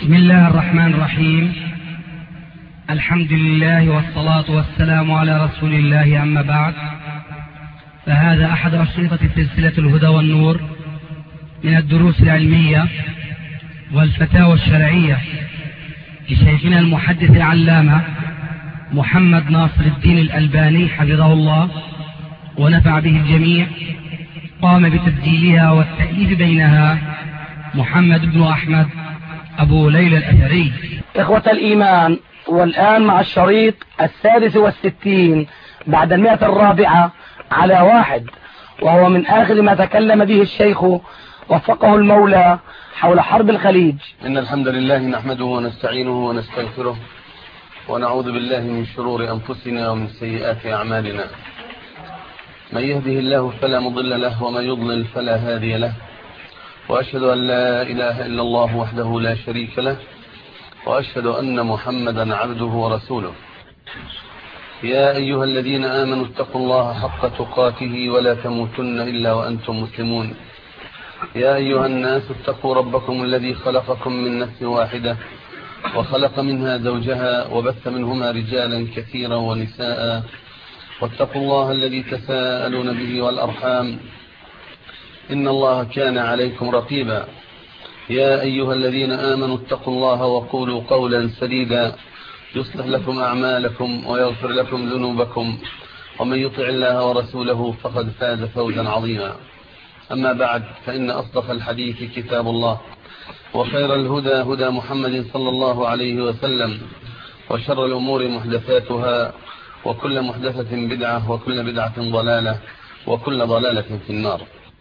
بسم الله الرحمن الرحيم. الحمد لله والصلاة والسلام على رسول الله، أما بعد، فهذا أحد أشرطة سلسلة الهدى والنور من الدروس العلمية والفتاوى الشرعية لشيخنا المحدث العلامة محمد ناصر الدين الألباني حفظه الله ونفع به الجميع. قام بتسجيلها والتأليف بينها محمد بن أحمد أبو ليلى الأثري. إخوة الإيمان، والآن مع الشريط 66 بعد 100 على 1، وهو من آخر ما تكلم به الشيخ وفقه المولى حول حرب الخليج. إن الحمد لله نحمده ونستعينه ونستغفره ونعوذ بالله من شرور أنفسنا ومن سيئات أعمالنا. من يهده الله فلا مضل له ومن يضلل فلا هادي له، وأشهد أن لا إله إلا الله وحده لا شريك له، وأشهد أن محمدا عبده ورسوله. يا أيها الذين آمنوا اتقوا الله حق تقاته ولا تموتن إلا وأنتم مسلمون. يا أيها الناس اتقوا ربكم الذي خلقكم من نفس واحدة وخلق منها زوجها وبث منهما رجالا كثيرا ونساء، واتقوا الله الذي تساءلون به والأرحام، إن الله كان عليكم رقيبا. يا أيها الذين آمنوا اتقوا الله وقولوا قولا سديدا يصلح لكم أعمالكم ويغفر لكم ذنوبكم، ومن يطع الله ورسوله فقد فاز فوزا عظيما. أما بعد، فإن أصدق الحديث كتاب الله، وخير الهدى هدى محمد صلى الله عليه وسلم، وشر الأمور محدثاتها، وكل محدثة بدعة، وكل بدعة ضلالة، وكل ضلالة في النار.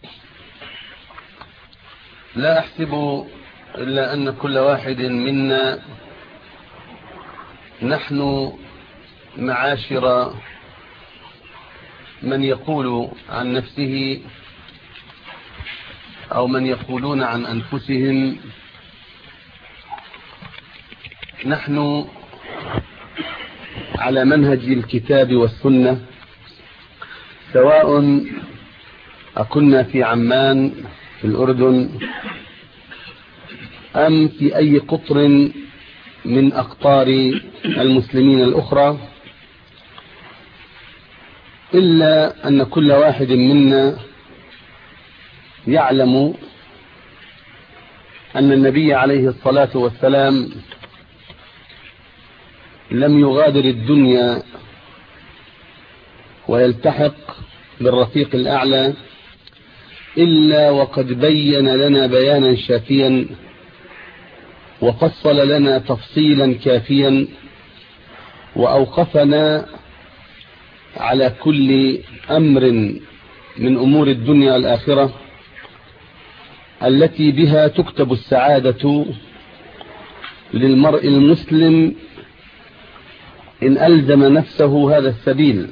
لا أحسب إلا أن كل واحد منا، نحن معاشر من يقول عن نفسه أو من يقولون عن أنفسهم نحن على منهج الكتاب والسنة، سواء أكنا في عمان في الأردن أم في أي قطر من أقطار المسلمين الأخرى، إلا أن كل واحد منا يعلم أن النبي عليه الصلاة والسلام لم يغادر الدنيا ويلتحق بالرفيق الأعلى إلا وقد بين لنا بيانا شافيا، وفصل لنا تفصيلا كافيا، وأوقفنا على كل أمر من أمور الدنيا والآخرة التي بها تكتب السعادة للمرء المسلم إن ألزم نفسه هذا السبيل،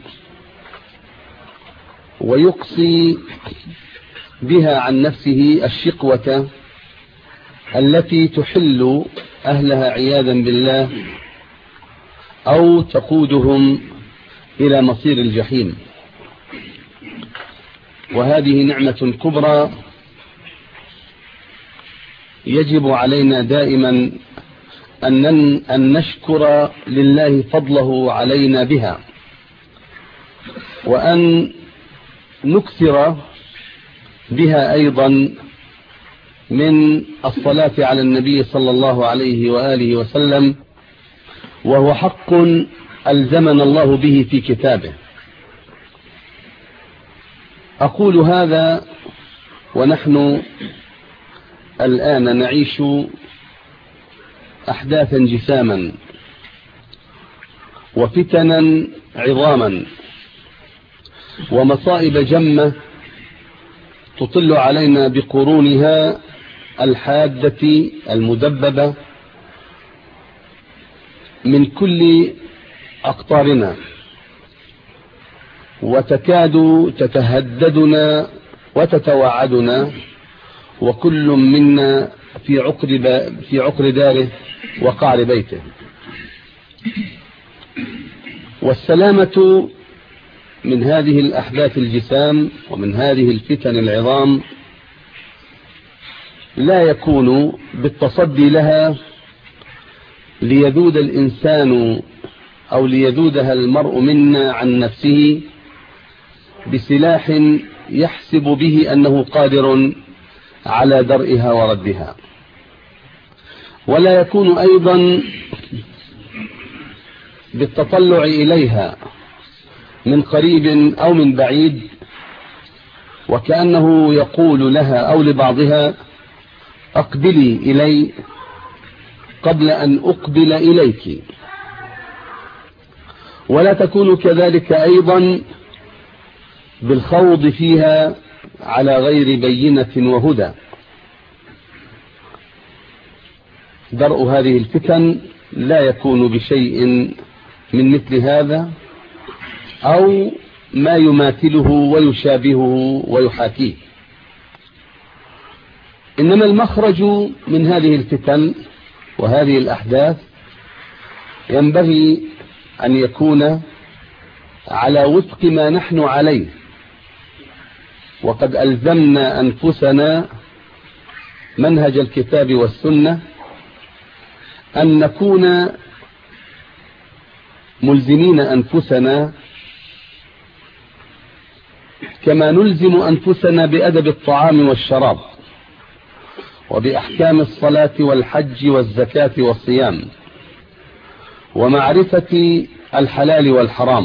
ويقصي بها عن نفسه الشقوة التي تحل أهلها عياذا بالله أو تقودهم إلى مصير الجحيم. وهذه نعمة كبرى يجب علينا دائما أن نشكر لله فضله علينا بها، وأن نكثر بها أيضا من الصلاة على النبي صلى الله عليه وآله وسلم، وهو حق ألزمنا الله به في كتابه. أقول هذا ونحن الآن نعيش أحداثا جساما وفتنا عظاما ومصائب جمة تطل علينا بقرونها الحادة المدببة من كل أقطارنا، وتكاد تتهددنا وتتوعدنا، وكل منا في عقر داره وقعر بيته. والسلامة من هذه الأحداث الجسام ومن هذه الفتن العظام لا يكون بالتصدي لها ليذود الإنسان أو ليذودها المرء منا عن نفسه بسلاح يحسب به أنه قادر على درئها وردها، ولا يكون أيضا بالتطلع إليها من قريب أو من بعيد، وكأنه يقول لها أو لبعضها أقبلي إلي قبل أن أقبل إليك. ولا تكون كذلك أيضا بالخوض فيها على غير بينة وهدى. درء هذه الفتن لا يكون بشيء من مثل هذا أو ما يماثله ويشابهه ويحاكيه، إنما المخرج من هذه الفتن وهذه الأحداث ينبغي أن يكون على وفق ما نحن عليه، وقد ألزمنا أنفسنا منهج الكتاب والسنة أن نكون ملزمين أنفسنا كما نلزم أنفسنا بأدب الطعام والشراب وبأحكام الصلاة والحج والزكاة والصيام ومعرفة الحلال والحرام،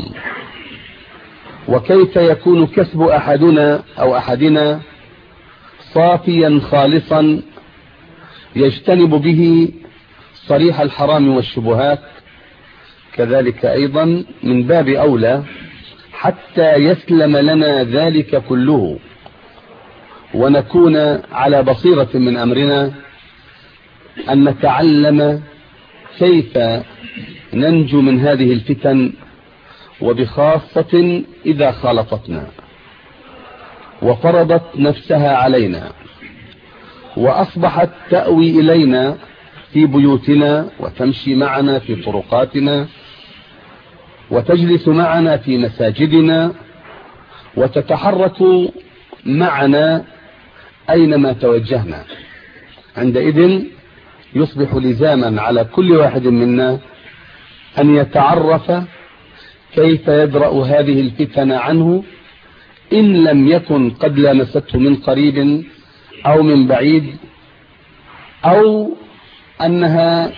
وكيف يكون كسب أحدنا أو أحدنا صافيا خالصا يجتنب به صريح الحرام والشبهات. كذلك أيضا من باب أولى حتى يسلم لنا ذلك كله ونكون على بصيرة من أمرنا أن نتعلم كيف ننجو من هذه الفتن، وبخاصة إذا خالطتنا وفرضت نفسها علينا وأصبحت تأوي إلينا في بيوتنا وتمشي معنا في طرقاتنا وتجلس معنا في مساجدنا وتتحرك معنا أينما توجهنا. عندئذ يصبح لزاما على كل واحد منا أن يتعرف كيف يدرأ هذه الفتن عنه إن لم يكن قد لامسته من قريب أو من بعيد، أو أنها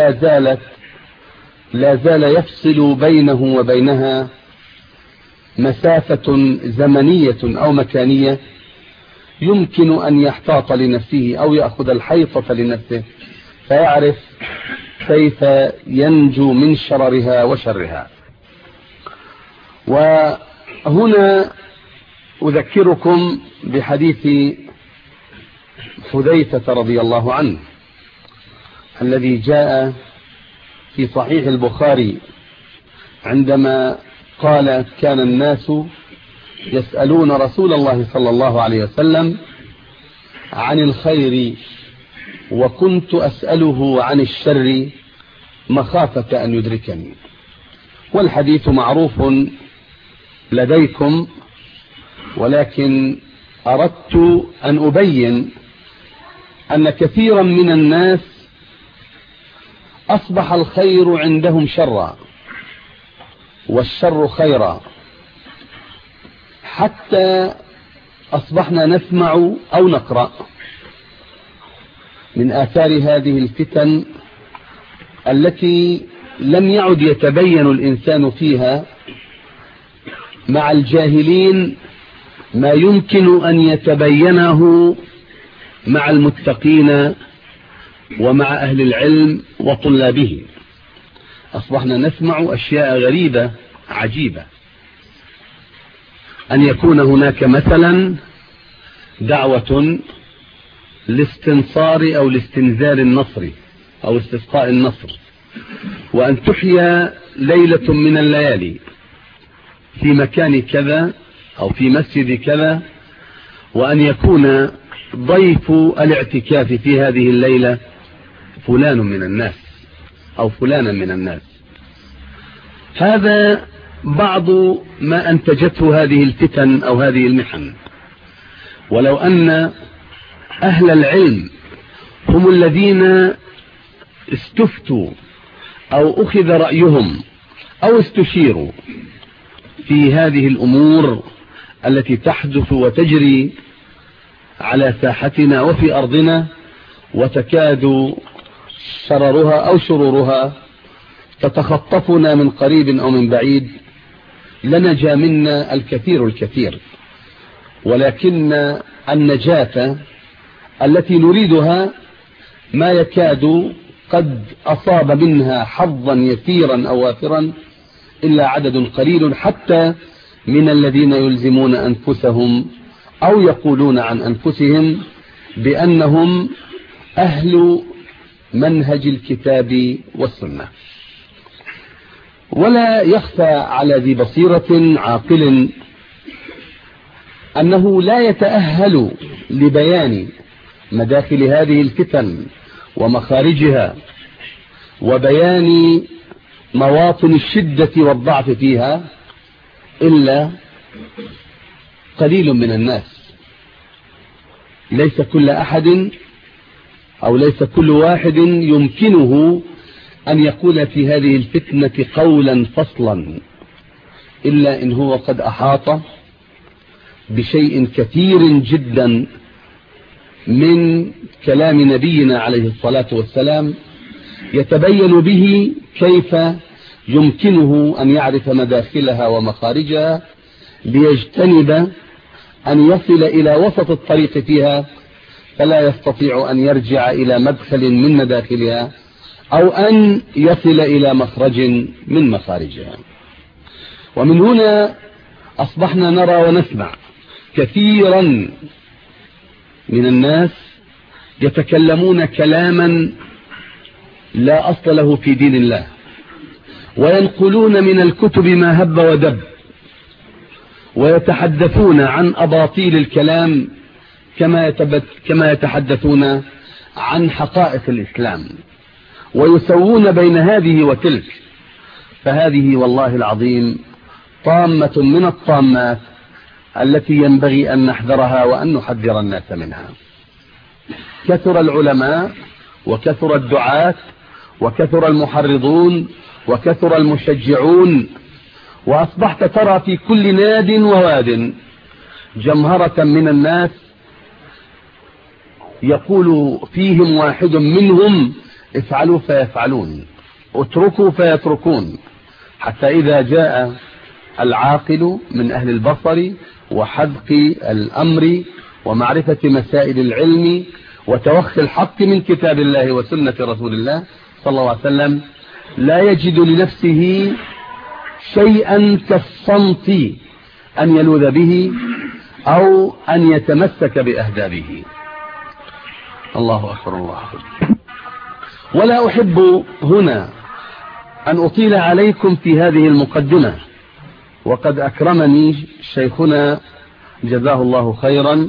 لا زال يفصل بينه وبينها مسافة زمنية أو مكانية يمكن أن يحتاط لنفسه أو يأخذ الحيطة لنفسه فيعرف كيف ينجو من شررها وشرها. وهنا أذكركم بحديث حذيفة رضي الله عنه الذي جاء في صحيح البخاري عندما قال: كان الناس يسألون رسول الله صلى الله عليه وسلم عن الخير وكنت أسأله عن الشر مخافة أن يدركني. والحديث معروف لديكم، ولكن أردت أن أبين أن كثيرا من الناس أصبح الخير عندهم شرا والشر خيرا، حتى أصبحنا نسمع أو نقرأ من آثار هذه الفتن التي لم يعد يتبين الإنسان فيها مع الجاهلين ما يمكن أن يتبينه مع المتقين ومع أهل العلم وطلابه. أصبحنا نسمع أشياء غريبة عجيبة، أن يكون هناك مثلا دعوة لاستنصار أو لاستنزال النصر أو استسقاء النصر، وأن تحيا ليلة من الليالي في مكان كذا أو في مسجد كذا، وأن يكون ضيف الاعتكاف في هذه الليلة فلان من الناس أو فلانا من الناس. هذا بعض ما أنتجته هذه الفتن أو هذه المحن. ولو أن أهل العلم هم الذين استفتوا أو أخذ رأيهم أو استشيروا في هذه الأمور التي تحدث وتجري على ساحتنا وفي أرضنا، وتكاد شررها أو شرورها تتخطفنا من قريب أو من بعيد، لنجا منا الكثير، ولكن النجاة التي نريدها ما يكاد قد أصاب منها حظا يسيرا أو وافرا إلا عدد قليل، حتى من الذين يلزمون أنفسهم أو يقولون عن أنفسهم بأنهم أهل منهج الكتاب والسنة. ولا يخفى على ذي بصيرة عاقل أنه لا يتأهل لبيان مداخل هذه الفتن ومخارجها وبيان مواطن الشدة والضعف فيها إلا قليل من الناس. ليس كل أحد أو ليس كل واحد يمكنه أن يقول في هذه الفتنة قولا فصلا، إلا إن هو قد أحاط بشيء كثير جدا من كلام نبينا عليه الصلاة والسلام يتبين به كيف يمكنه أن يعرف مداخلها ومخارجها، ليجتنب أن يصل إلى وسط الطريق فيها فلا يستطيع أن يرجع إلى مدخل من مداخلها أو أن يصل إلى مخرج من مخارجها. ومن هنا أصبحنا نرى ونسمع كثيرا من الناس يتكلمون كلاما لا أصل له في دين الله، وينقلون من الكتب ما هب ودب، ويتحدثون عن أباطيل الكلام كما يتحدثون عن حقائق الإسلام، ويسوون بين هذه وتلك. فهذه والله العظيم طامة من الطامات التي ينبغي أن نحذرها وأن نحذر الناس منها. كثر العلماء وكثر الدعاة وكثر المحرضون وكثر المشجعون، وأصبحت ترى في كل ناد وواد جمهرة من الناس يقول فيهم واحد منهم افعلوا فيفعلون، اتركوا فيتركون، حتى إذا جاء العاقل من أهل البصر وحذق الأمر ومعرفة مسائل العلم وتوخي الحق من كتاب الله وسنة رسول الله صلى الله عليه وسلم لا يجد لنفسه شيئا كالصمت أن يلوذ به أو أن يتمسك بأهدابه. الله أكبر الله أكبر. ولا أحب هنا أن أطيل عليكم في هذه المقدمة، وقد أكرمني شيخنا جزاه الله خيرا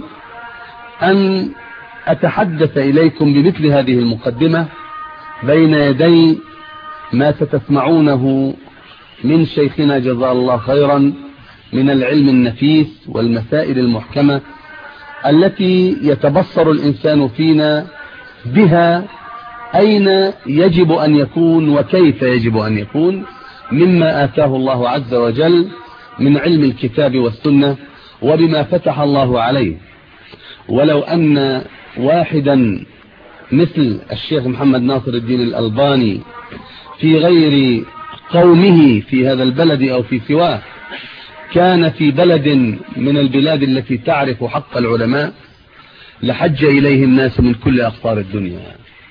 أن أتحدث إليكم بمثل هذه المقدمة بين يدي ما ستسمعونه من شيخنا جزاه الله خيرا من العلم النفيس والمسائل المحكمة التي يتبصر الإنسان فينا بها أين يجب أن يكون وكيف يجب أن يكون مما آتاه الله عز وجل من علم الكتاب والسنة وبما فتح الله عليه. ولو أن واحدا مثل الشيخ محمد ناصر الدين الألباني في غير قومه في هذا البلد أو في سواه كان في بلد من البلاد التي تعرف حق العلماء لحج إليه الناس من كل أقطار الدنيا،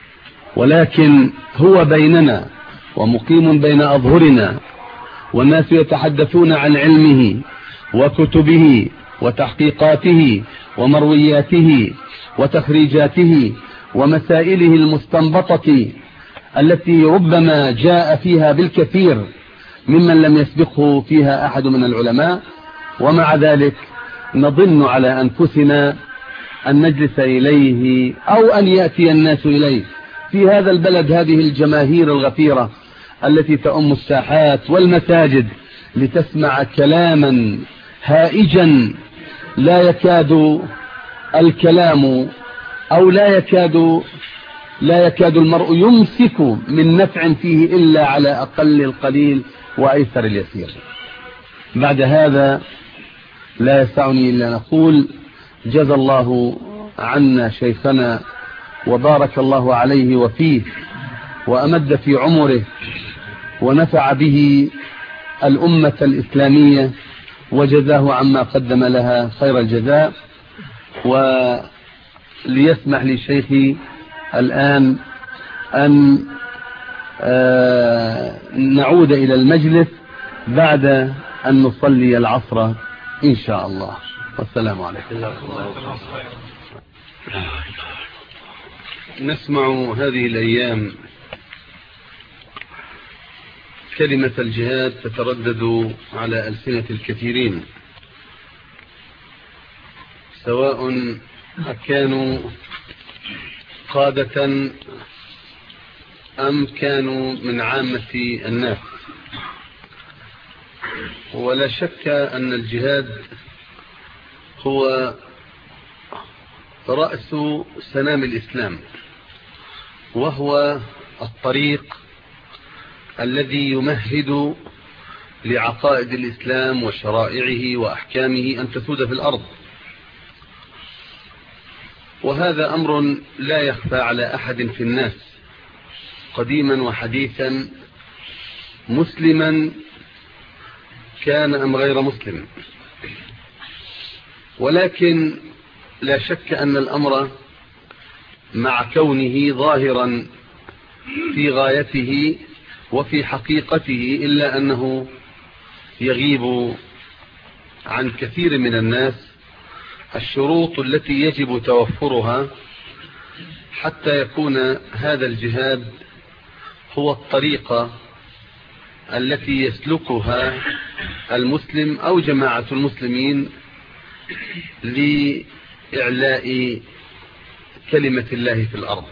ولكن هو بيننا ومقيم بين أظهرنا، والناس يتحدثون عن علمه وكتبه وتحقيقاته ومروياته وتخريجاته ومسائله المستنبطة التي ربما جاء فيها بالكثير ممن لم يسبقه فيها أحد من العلماء، ومع ذلك نظن على أنفسنا أن نجلس إليه أو أن يأتي الناس إليه في هذا البلد، هذه الجماهير الغفيرة التي تؤم الساحات والمساجد لتسمع كلاما هائجا لا يكاد الكلام أو لا يكاد لا يكاد المرء يمسك من نفع فيه إلا على أقل القليل وأيسر اليسير. بعد هذا لا يسعني إلا نقول جزى الله عنا شيخنا وبارك الله عليه وفيه وأمد في عمره ونفع به الأمة الإسلامية وجزاه عما قدم لها خير الجزاء. وليسمح لي شيخي الآن أن نعود إلى المجلس بعد أن نصلي العصر إن شاء الله. والسلام عليكم. نسمع هذه الأيام كلمة الجهاد تتردد على ألسنة الكثيرين، سواء كانوا قادة أم كانوا من عامة الناس. ولا شك أن الجهاد هو رأس سنام الإسلام، وهو الطريق الذي يمهد لعقائد الإسلام وشرائعه وأحكامه أن تسود في الأرض. وهذا أمر لا يخفى على أحد في الناس قديما وحديثا، مسلما كان أم غير مسلم. ولكن لا شك أن الأمر مع كونه ظاهرا في غايته وفي حقيقته إلا أنه يغيب عن كثير من الناس الشروط التي يجب توفرها حتى يكون هذا الجهاد هو الطريقة التي يسلكها المسلم أو جماعة المسلمين لإعلاء كلمة الله في الأرض.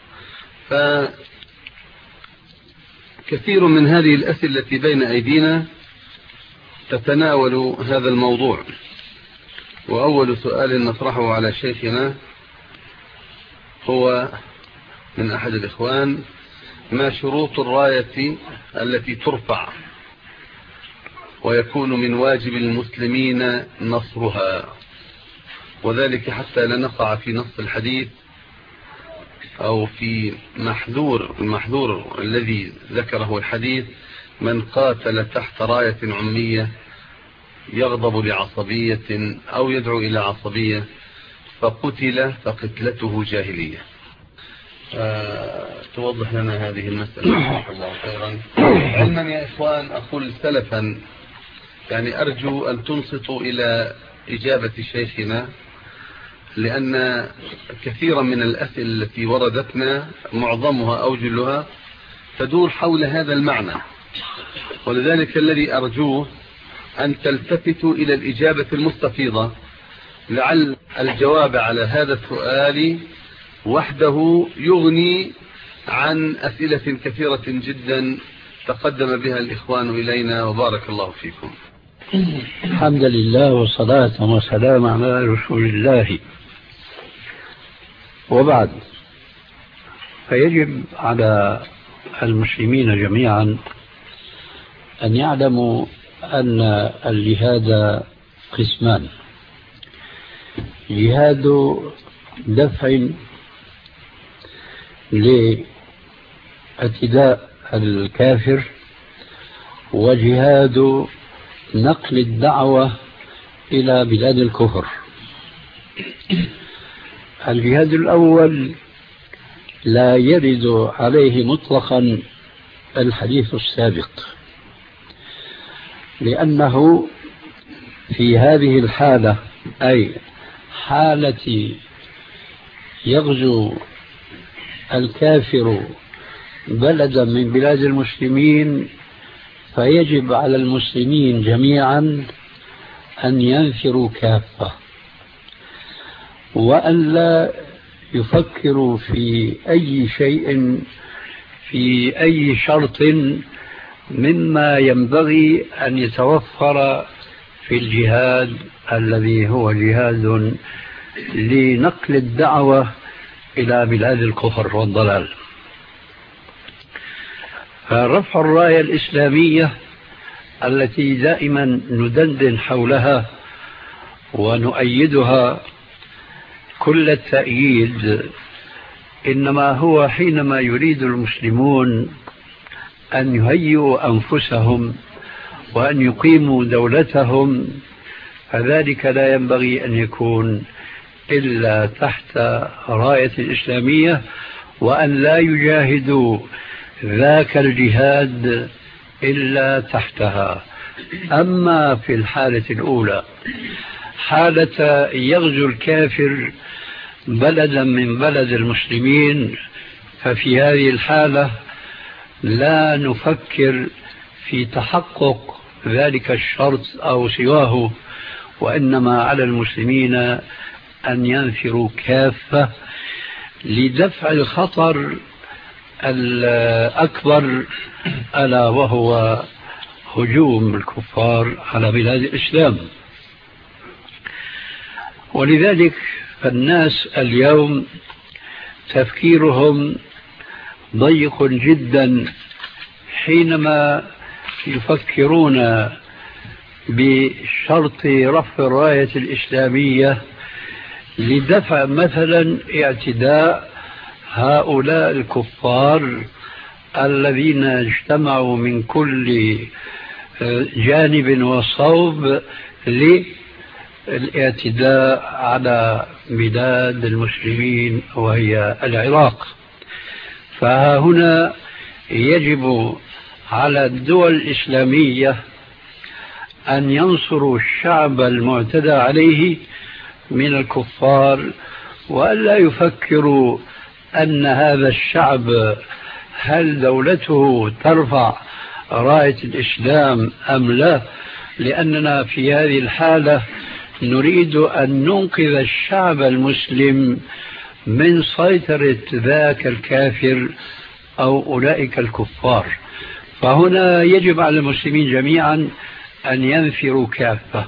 فكثير من هذه الأسئلة التي بين أيدينا تتناول هذا الموضوع. وأول سؤال نطرحه على شيخنا هو من أحد الإخوان: ما شروط الراية التي ترفع ويكون من واجب المسلمين نصرها؟ وذلك حتى لا نقع في نص الحديث أو في المحذور الذي ذكره الحديث: من قاتل تحت راية عمية يغضب لعصبية أو يدعو إلى عصبية فقتل فقتلته جاهلية. توضح لنا هذه المسألة الله خيرا. علما يا إخوان أقول سلفا، يعني أرجو أن تنصتوا إلى إجابة شيخنا، لأن كثيرا من الأسئلة التي وردتنا معظمها أو جلها تدور حول هذا المعنى. ولذلك الذي أرجوه أن تلتفتوا إلى الإجابة المستفيضة، لعل الجواب على هذا السؤال وحده يغني عن أسئلة كثيرة جدا تقدم بها الإخوان إلينا، وبارك الله فيكم. الحمد لله والصلاة والسلام على رسول الله، وبعد. فيجب على المسلمين جميعا أن يعلموا أن الجهاد قسمان: جهاد دفع لاعتداء الكافر، وجهاد نقل الدعوة إلى بلاد الكفر. الجهاد الأول لا يرد عليه مطلقا الحديث السابق، لأنه في هذه الحالة، أي حالة يغزو الكافر بلدا من بلاد المسلمين، فيجب على المسلمين جميعا أن ينفروا كافة، وأن لا يفكروا في أي شيء، في أي شرط مما ينبغي أن يتوفر في الجهاد الذي هو جهاد لنقل الدعوة إلى بلاد الكفر والضلال. فرفع الراية الإسلامية التي دائما ندندن حولها ونؤيدها كل التأييد، إنما هو حينما يريد المسلمون أن يهيئوا أنفسهم وأن يقيموا دولتهم، فذلك لا ينبغي أن يكون إلا تحت راية الإسلامية، وأن لا يجاهدوا ذاك الجهاد إلا تحتها. أما في الحالة الأولى، حالة يغزو الكافر بلدا من بلد المسلمين، ففي هذه الحالة لا نفكر في تحقق ذلك الشرط أو سواه، وإنما على المسلمين أن ينفروا كافة لدفع الخطر الأكبر، ألا وهو هجوم الكفار على بلاد الإسلام. ولذلك فالناس اليوم تفكيرهم ضيق جدا حينما يفكرون بشرط رفع الراية الإسلامية لدفع مثلا اعتداء هؤلاء الكفار الذين اجتمعوا من كل جانب وصوب للاعتداء على بلاد المسلمين وهي العراق. فهنا يجب على الدول الإسلامية أن ينصروا الشعب المعتدى عليه من الكفار، وألا يفكروا أن هذا الشعب هل دولته ترفع راية الإسلام أم لا، لأننا في هذه الحالة نريد أن ننقذ الشعب المسلم من سيطرة ذاك الكافر أو أولئك الكفار. فهنا يجب على المسلمين جميعا أن ينفروا كافة.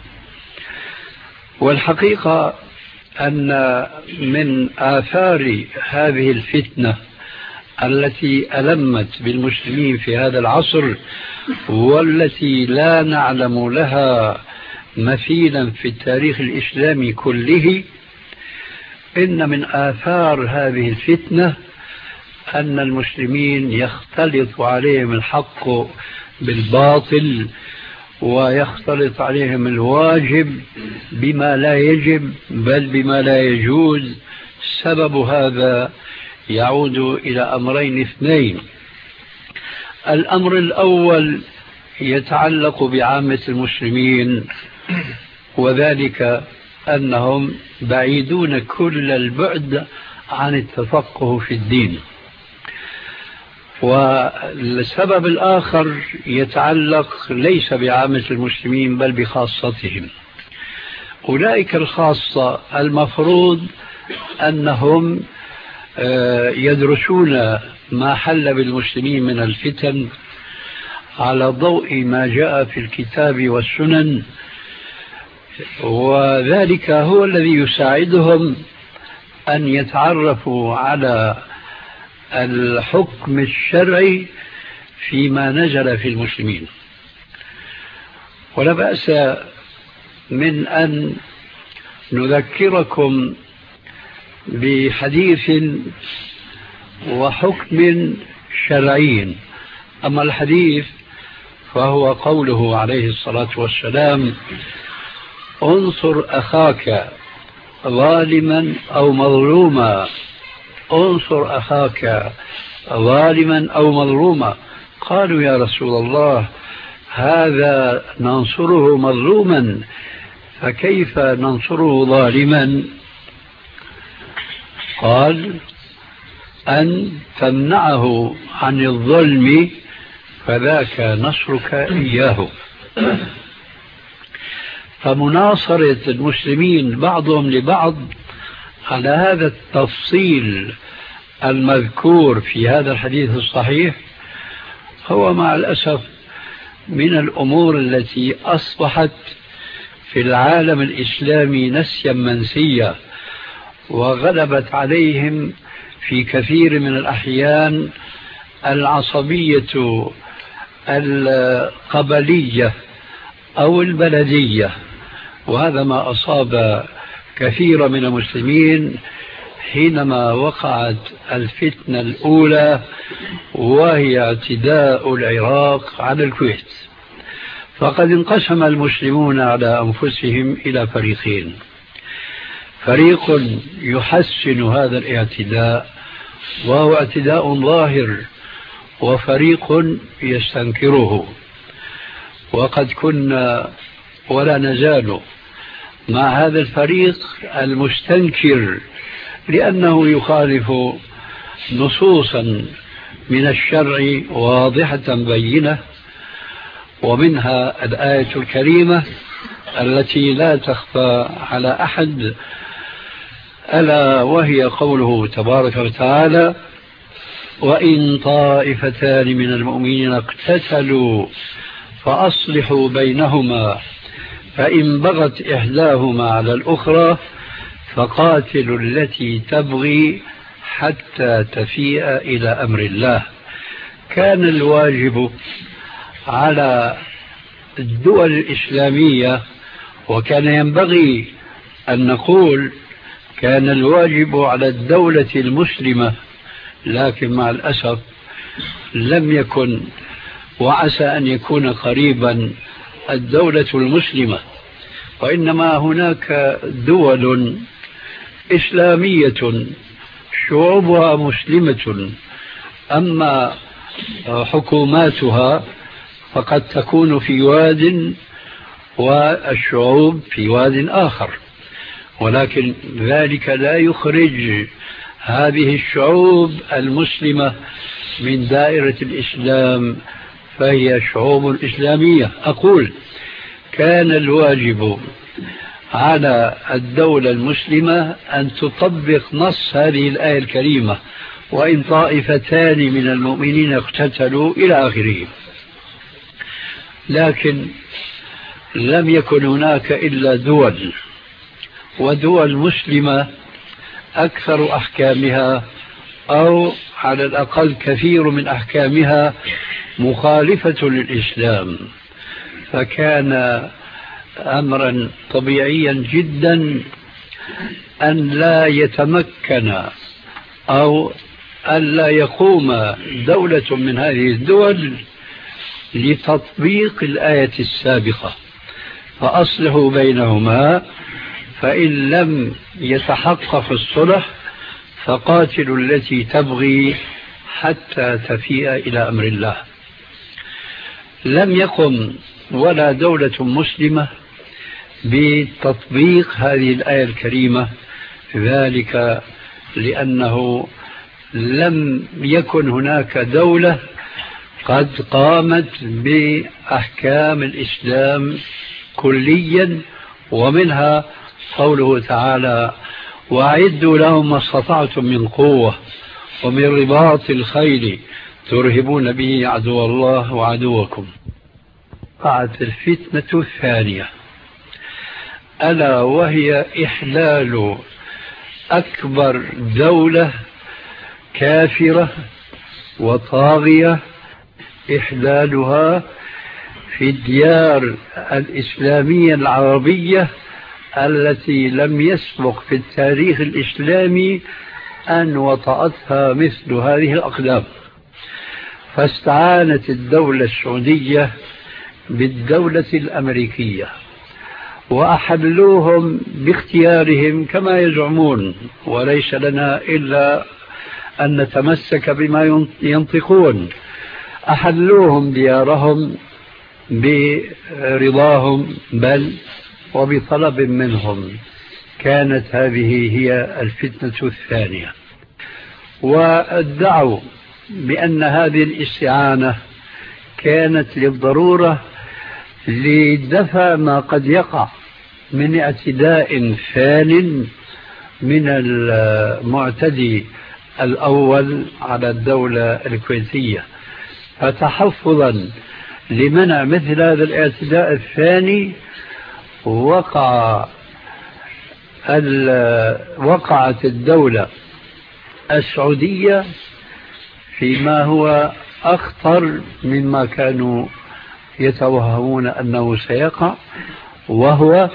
والحقيقة أن من آثار هذه الفتنة التي ألمت بالمسلمين في هذا العصر، والتي لا نعلم لها مثيلا في التاريخ الإسلامي كله، إن من آثار هذه الفتنة أن المسلمين يختلط عليهم الحق بالباطل، ويختلط عليهم الواجب بما لا يجب بل بما لا يجوز. سبب هذا يعود إلى أمرين اثنين. الأمر الأول يتعلق بعامة المسلمين، وذلك أنهم بعيدون كل البعد عن التفقه في الدين. والسبب الآخر يتعلق ليس بعامة المسلمين بل بخاصتهم. أولئك الخاصة المفروض أنهم يدرسون ما حل بالمسلمين من الفتن على ضوء ما جاء في الكتاب والسنن، وذلك هو الذي يساعدهم أن يتعرفوا على الحكم الشرعي فيما نزل في المسلمين. ولا بأس من أن نذكركم بحديث وحكم شرعي. أما الحديث فهو قوله عليه الصلاة والسلام: انصر أخاك ظالما أو مظلوما، انصر أخاك ظالما أو مظلوما. قالوا: يا رسول الله، هذا ننصره مظلوما، فكيف ننصره ظالما؟ قال: أن تمنعه عن الظلم، فذاك نصرك إياه. فمناصرة المسلمين بعضهم لبعض على هذا التفصيل المذكور في هذا الحديث الصحيح هو مع الأسف من الأمور التي أصبحت في العالم الإسلامي نسيا منسيا، وغلبت عليهم في كثير من الأحيان العصبية القبلية أو البلدية، وهذا ما أصاب كثير من المسلمين حينما وقعت الفتنة الأولى، وهي اعتداء العراق على الكويت. فقد انقسم المسلمون على أنفسهم إلى فريقين: فريق يحسن هذا الاعتداء وهو اعتداء ظاهر، وفريق يستنكره. وقد كنا ولا نزال مع هذا الفريق المستنكر، لأنه يخالف نصوصا من الشرع واضحة بينة، ومنها الآية الكريمة التي لا تخفى على أحد، ألا وهي قوله تبارك وتعالى: وإن طائفتان من المؤمنين اقتتلوا فأصلحوا بينهما فإن بغت إحداهما على الأخرى فقاتلوا التي تبغي حتى تفيء إلى أمر الله. كان الواجب على الدول الإسلامية، وكان ينبغي أن نقول كان الواجب على الدولة المسلمة، لكن مع الأسف لم يكن، وعسى أن يكون قريبا الدولة المسلمة، وإنما هناك دول إسلامية شعوبها مسلمة، أما حكوماتها فقد تكون في واد والشعوب في واد آخر، ولكن ذلك لا يخرج هذه الشعوب المسلمة من دائرة الإسلام، فهي شعوب إسلامية. أقول كان الواجب على الدولة المسلمة أن تطبق نص هذه الآية الكريمة: وإن طائفتان من المؤمنين اقتتلوا إلى آخره. لكن لم يكن هناك إلا دول، ودول مسلمة أكثر أحكامها أو على الأقل كثير من أحكامها مخالفة للإسلام، فكان أمرا طبيعيا جدا أن لا يتمكن أو أن لا يقوم دولة من هذه الدول لتطبيق الآية السابقة: فأصلحوا بينهما فإن لم يتحقق الصلح فقاتلوا التي تبغي حتى تفيء إلى أمر الله. لم يقم ولا دولة مسلمة بتطبيق هذه الآية الكريمة، ذلك لأنه لم يكن هناك دولة قد قامت بأحكام الإسلام كليا، ومنها قوله تعالى: وأعدوا لهم ما استطعتم من قوة ومن رباط الخيل ترهبون به عدو الله وعدوكم. وقعت الفتنة الثانية، ألا وهي إحلال أكبر دولة كافرة وطاغية، إحلالها في الديار الإسلامية العربية التي لم يسبق في التاريخ الإسلامي أن وطأتها مثل هذه الأقدام. فاستعانت الدولة السعودية بالدولة الأمريكية وأحلوهم باختيارهم كما يزعمون، وليس لنا إلا أن نتمسك بما ينطقون. أحلوهم ديارهم برضاهم بل وبطلب منهم. كانت هذه هي الفتنة الثانية، وادعوا بأن هذه الاستعانة كانت للضرورة لدفع ما قد يقع من اعتداء ثان من المعتدي الأول على الدولة الكويتية، فتحفظا لمنع مثل هذا الاعتداء الثاني وقعت الدولة السعودية فيما هو أخطر مما كانوا يتوهمون أنه سيقع، وهو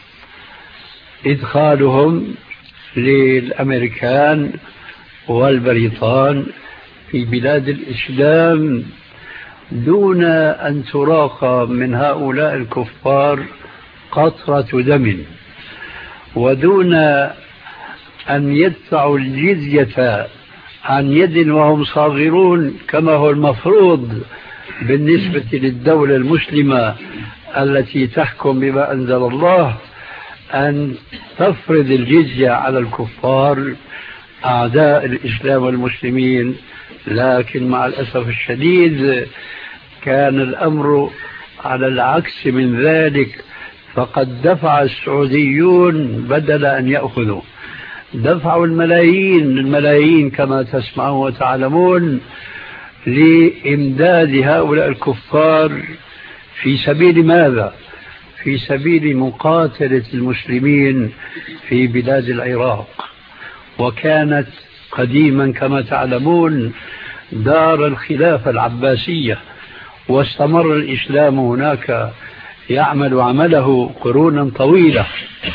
إدخالهم للأمريكان والبريطان في بلاد الإسلام دون أن تراق من هؤلاء الكفار قطرة دم، ودون أن يدفعوا الجزية عن يد وهم صاغرون كما هو المفروض بالنسبة للدولة المسلمة التي تحكم بما أنزل الله، أن تفرض الجزية على الكفار أعداء الإسلام والمسلمين. لكن مع الأسف الشديد كان الأمر على العكس من ذلك، فقد دفع السعوديون بدل أن يأخذوا، دفعوا الملايين كما تسمعون وتعلمون لإمداد هؤلاء الكفار. في سبيل ماذا؟ في سبيل مقاتلة المسلمين في بلاد العراق، وكانت قديما كما تعلمون دار الخلافة العباسية، واستمر الإسلام هناك يعمل عمله قرونا طويلة.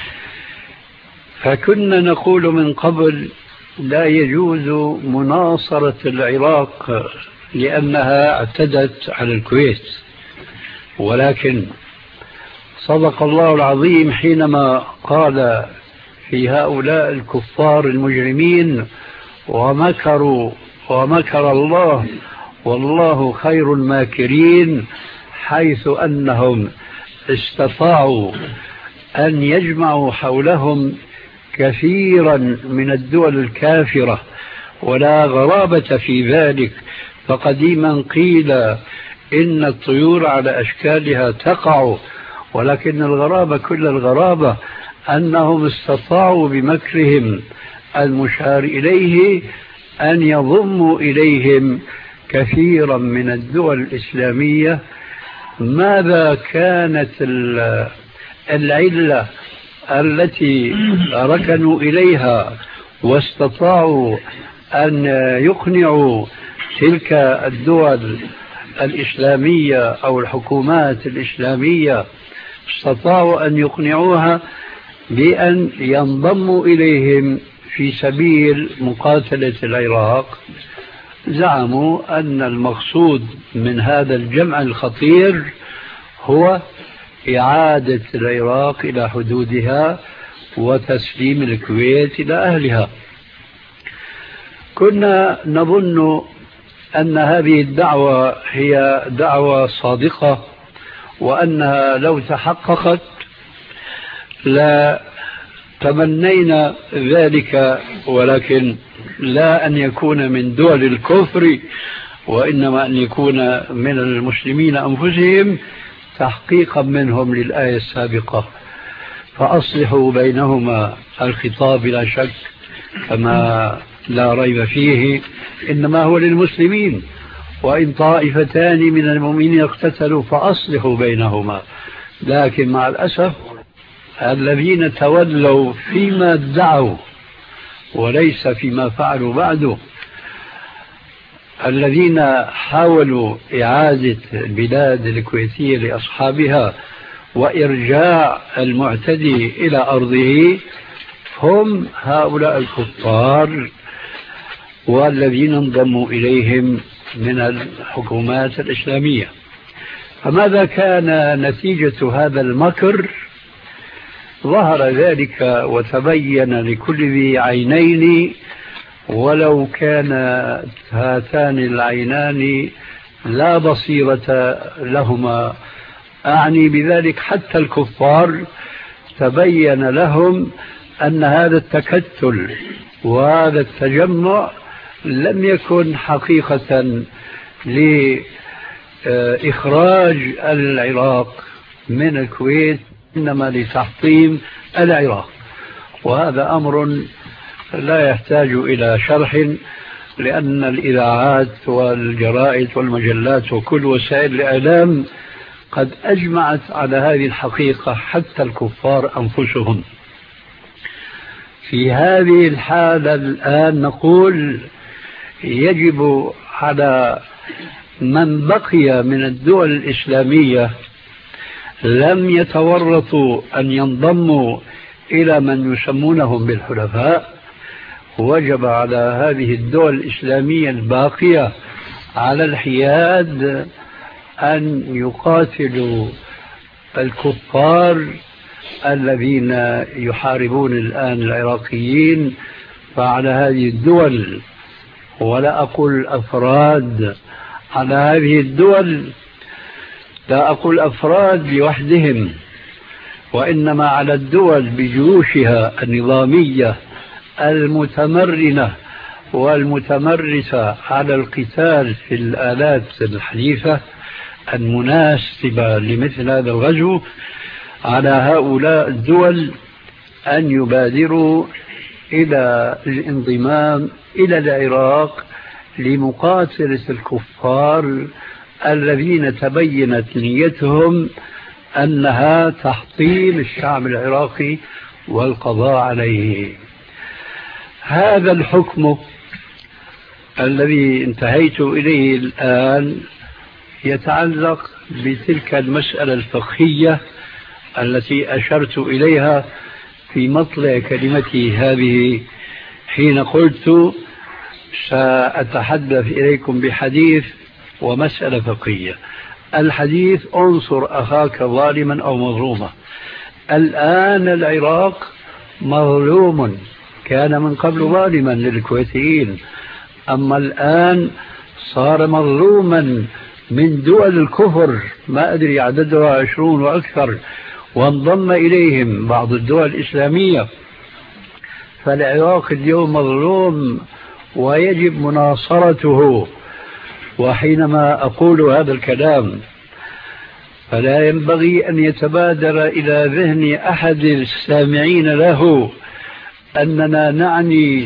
فكنا نقول من قبل لا يجوز مناصرة العراق لأنها اعتدت على الكويت، ولكن صدق الله العظيم حينما قال في هؤلاء الكفار المجرمين: ومكر الله والله خير الماكرين، حيث أنهم استطاعوا أن يجمعوا حولهم كثيرا من الدول الكافرة، ولا غرابة في ذلك. فقديما قيل إن الطيور على أشكالها تقع، ولكن الغرابة كل الغرابة أنهم استطاعوا بمكرهم المشار إليه أن يضموا إليهم كثيرا من الدول الإسلامية. ماذا كانت العلة التي ركنوا إليها واستطاعوا أن يقنعوا تلك الدول الإسلامية أو الحكومات الإسلامية، استطاعوا أن يقنعوها بأن ينضموا إليهم في سبيل مقاتلة العراق؟ زعموا أن المقصود من هذا الجمع الخطير هو إعادة العراق إلى حدودها وتسليم الكويت إلى أهلها. كنا نظن أن هذه الدعوة هي دعوة صادقة، وأنها لو تحققت لا تمنينا ذلك، ولكن لا أن يكون من دول الكفر، وإنما أن يكون من المسلمين أنفسهم، تحقيقا منهم للآية السابقة: فأصلحوا بينهما. الخطاب لا شك كما لا ريب فيه إنما هو للمسلمين، وإن طائفتان من المؤمنين اقتتلوا فأصلحوا بينهما. لكن مع الأسف الذين تولوا فيما ادعوا وليس فيما فعلوا بعده، الذين حاولوا إعادة البلاد الكويتية لأصحابها وإرجاع المعتدي إلى أرضه، هم هؤلاء الكفار والذين انضموا إليهم من الحكومات الإسلامية. فماذا كان نتيجة هذا المكر؟ ظهر ذلك وتبين لكل ذي عينين، ولو كان هاتان العينان لا بصيرة لهما. أعني بذلك حتى الكفار تبين لهم أن هذا التكتل وهذا التجمع لم يكن حقيقة لإخراج العراق من الكويت، إنما لتحطيم العراق. وهذا أمر لا يحتاج إلى شرح، لأن الإذاعات والجرائد والمجلات وكل وسائل الإعلام قد أجمعت على هذه الحقيقة، حتى الكفار أنفسهم. في هذه الحالة الآن نقول يجب على من بقي من الدول الإسلامية لم يتورطوا أن ينضموا إلى من يسمونهم بالحلفاء، وجب على هذه الدول الإسلامية الباقية على الحياد أن يقاتلوا الكفار الذين يحاربون الآن العراقيين. فعلى هذه الدول، ولا أقول أفراد، على هذه الدول، لا أقول أفراد لوحدهم، وإنما على الدول بجيوشها النظامية المتمرنة والمتمرسة على القتال في الآلات الحديثة المناسبة لمثل هذا الغزو، على هؤلاء الدول أن يبادروا إلى الانضمام إلى العراق لمقاتلة الكفار الذين تبينت نيتهم أنها تحطيم الشعب العراقي والقضاء عليه. هذا الحكم الذي انتهيت إليه الآن يتعلق بتلك المسألة الفقهية التي أشرت إليها في مطلع كلمتي هذه، حين قلت سأتحدث إليكم بحديث ومسألة فقهية. الحديث انصر أخاك ظالما أو مظلوما. الآن العراق مظلوم، كان من قبل ظالما للكويتيين، أما الآن صار مظلوما من دول الكفر، ما أدري عددها 20 وأكثر، وانضم إليهم بعض الدول الإسلامية. فالعراق اليوم مظلوم ويجب مناصرته. وحينما أقول هذا الكلام فلا ينبغي أن يتبادر إلى ذهن أحد السامعين له أننا نعني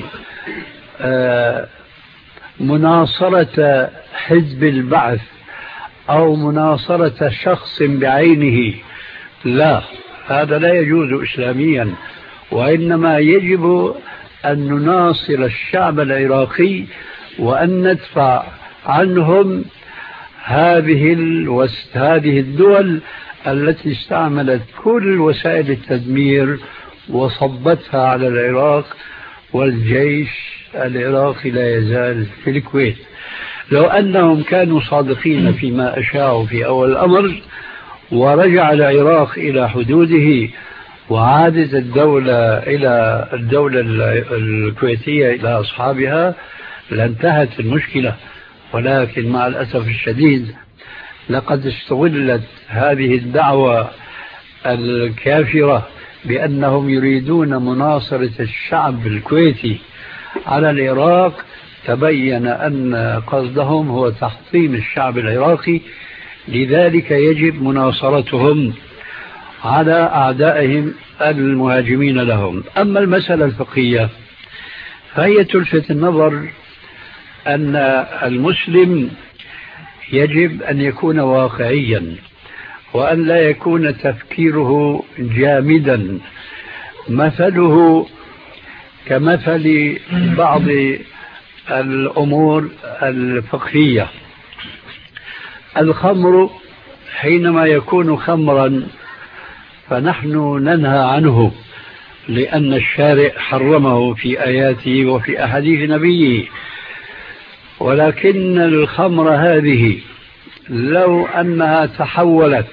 مناصرة حزب البعث أو مناصرة شخص بعينه. لا، هذا لا يجوز إسلاميا، وإنما يجب أن نناصر الشعب العراقي وأن ندفع عنهم هذه الدول التي استعملت كل وسائل التدمير وصبتها على العراق، والجيش العراقي لا يزال في الكويت. لو أنهم كانوا صادقين فيما أشاعوا في أول الأمر ورجع العراق إلى حدوده وعادت الدولة إلى الدولة الكويتية إلى أصحابها لانتهت المشكلة. ولكن مع الأسف الشديد لقد استغلت هذه الدعوة الكافرة بأنهم يريدون مناصرة الشعب الكويتي على العراق. تبين أن قصدهم هو تحطيم الشعب العراقي، لذلك يجب مناصرتهم على أعدائهم المهاجمين لهم. أما المسألة الفقهية فهي تلفت النظر أن المسلم يجب أن يكون واقعيا، وأن لا يكون تفكيره جامدا مثله كمثل بعض الأمور الفقهية. الخمر حينما يكون خمرا فنحن ننهى عنه لأن الشارع حرمه في آياته وفي أحاديث نبيه. ولكن الخمر هذه لو أنها تحولت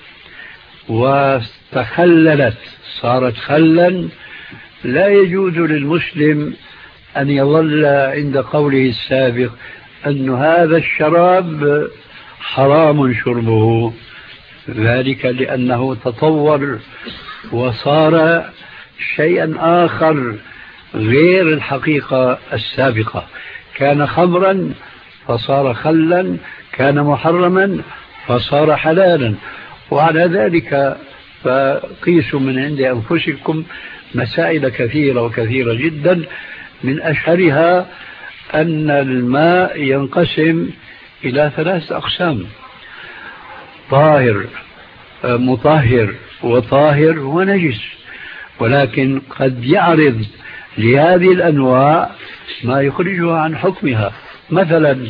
واستخللت صارت خلا، لا يجوز للمسلم أن يظل عند قوله السابق أن هذا الشراب حرام شربه، ذلك لأنه تطور وصار شيئا آخر غير الحقيقة السابقة. كان خمرا فصار خلا، كان محرما فصار حلالا. وعلى ذلك فقيسوا من عند أنفسكم مسائل كثيرة وكثيرة جدا، من أشهرها أن الماء ينقسم إلى 3 أقسام: طاهر، مطهر، وطاهر ونجس. ولكن قد يعرض لهذه الأنواع ما يخرجها عن حكمها. مثلا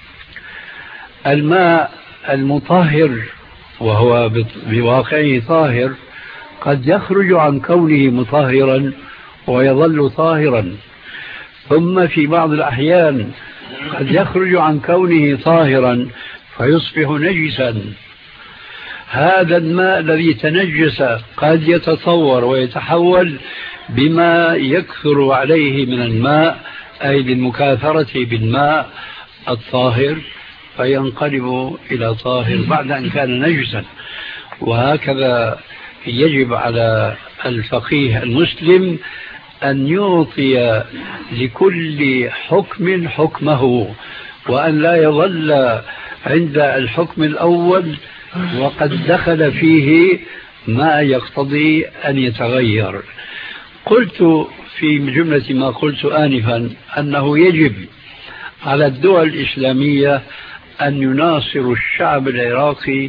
الماء المطهر وهو بواقعه طاهر قد يخرج عن كونه مطهرا ويظل طاهرا، ثم في بعض الأحيان قد يخرج عن كونه طاهرا فيصبح نجسا. هذا الماء الذي تنجس قد يتطور ويتحول بما يكثر عليه من الماء، أي بالمكاثرة بالماء الطاهر، فينقلب إلى طاهر بعد أن كان نجسا. وهكذا يجب على الفقيه المسلم أن يعطي لكل حكم حكمه، وأن لا يظل عند الحكم الأول وقد دخل فيه ما يقتضي أن يتغير. قلت في جملة ما قلت آنفا أنه يجب على الدول الإسلامية أن يناصروا الشعب العراقي،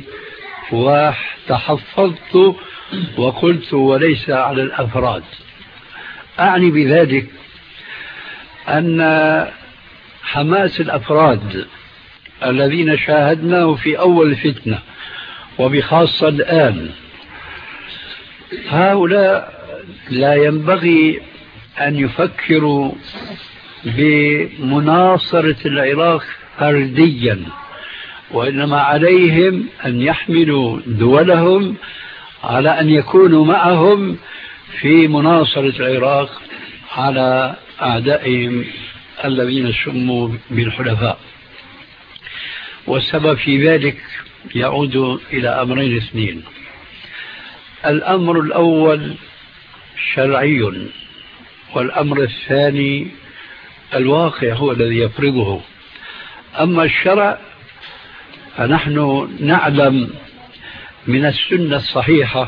وتحفظت وقلت وليس على الأفراد. أعني بذلك أن حماس الأفراد الذين شاهدناه في أول الفتنة وبخاصة الآن، هؤلاء لا ينبغي أن يفكروا بمناصرة العراق فرديا، وإنما عليهم أن يحملوا دولهم على أن يكونوا معهم في مناصرة العراق على أعدائهم الذين سموا بالحلفاء. والسبب في ذلك يعود إلى أمرين اثنين. الأمر الأول شرعي، والأمر الثاني الواقع هو الذي يفرضه. أما الشرع فنحن نعلم من السنة الصحيحة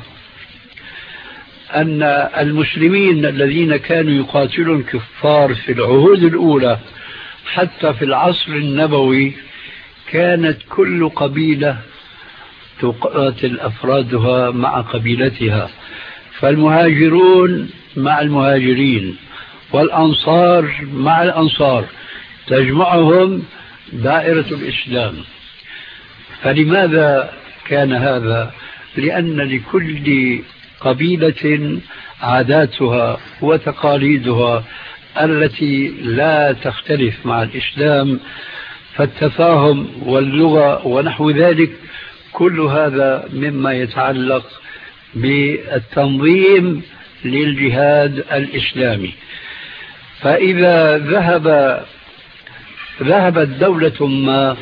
أن المسلمين الذين كانوا يقاتلون الكفار في العهود الأولى حتى في العصر النبوي كانت كل قبيلة تقاتل أفرادها مع قبيلتها، فالمهاجرون مع المهاجرين والأنصار مع الأنصار، تجمعهم دائرة الإسلام. فلماذا كان هذا؟ لأن لكل قبيلة عاداتها وتقاليدها التي لا تختلف مع الإسلام، فالتفاهم واللغة ونحو ذلك كل هذا مما يتعلق بالتنظيم للجهاد الإسلامي. فإذا ذهبت دولة ما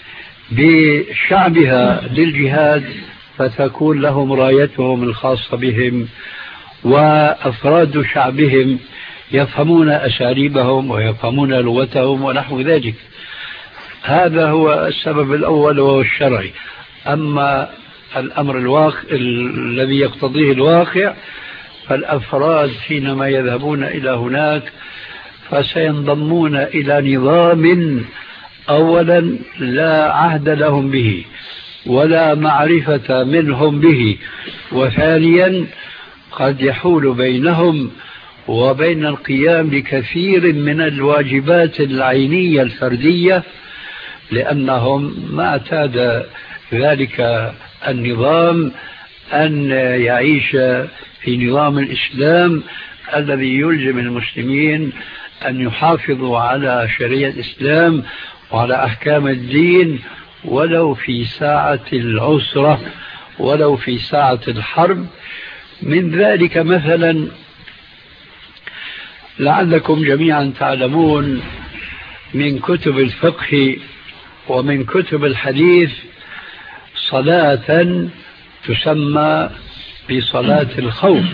بشعبها للجهاد فتكون لهم رايتهم الخاصة بهم، وأفراد شعبهم يفهمون أساليبهم ويفهمون لغتهم ونحو ذلك. هذا هو السبب الأول وهو الشرعي. أما الأمر الذي يقتضيه الواقع، فالأفراد حينما يذهبون إلى هناك فسينضمون إلى نظام أولا لا عهد لهم به ولا معرفة منهم به، وثانيا قد يحول بينهم وبين القيام بكثير من الواجبات العينية الفردية، لأنهم ما اعتاد ذلك النظام أن يعيش في نظام الإسلام الذي يلزم المسلمين أن يحافظوا على شريعة الإسلام وعلى أحكام الدين ولو في ساعة العسرة ولو في ساعة الحرب. من ذلك مثلا لعلكم جميعا تعلمون من كتب الفقه ومن كتب الحديث صلاة تسمى بصلاة الخوف.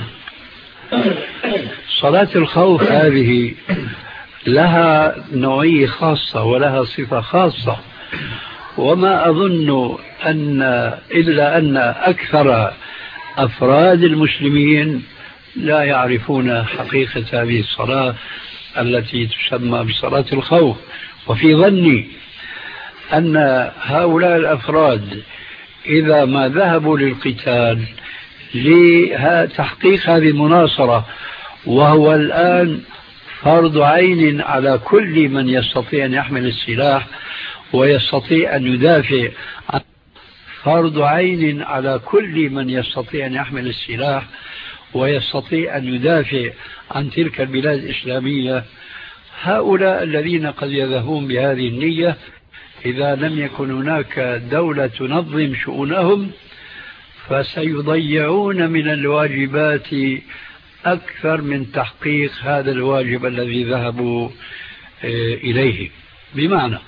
صلاة الخوف هذه لها نوعية خاصة ولها صفة خاصة، وما أظن إلا أن أكثر أفراد المسلمين لا يعرفون حقيقة هذه الصلاة التي تسمى بصلاة الخوف. وفي ظني أن هؤلاء الأفراد إذا ما ذهبوا للقتال لتحقيق هذه المناصرة، وهو الآن فرض عين على كل من يستطيع أن يحمل السلاح ويستطيع أن يدافع عن فرض عين على كل من يستطيع أن يحمل السلاح ويستطيع أن يدافع عن تلك البلاد الإسلامية. هؤلاء الذين قد يذهبون بهذه النية إذا لم يكن هناك دولة تنظم شؤونهم فسيضيعون من الواجبات أكثر من تحقيق هذا الواجب الذي ذهبوا إليه. بمعنى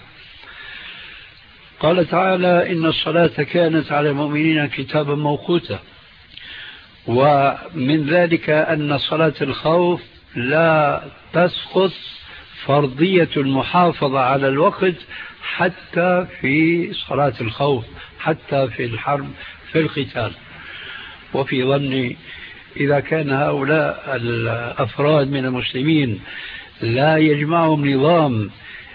قال تعالى إن الصلاة كانت على المؤمنين كتابا موقوتا، ومن ذلك أن صلاة الخوف لا تسقط فرضية المحافظة على الوقت حتى في صلاة الخوف، حتى في الحرب في القتال. وفي ظني إذا كان هؤلاء الأفراد من المسلمين لا يجمعهم نظام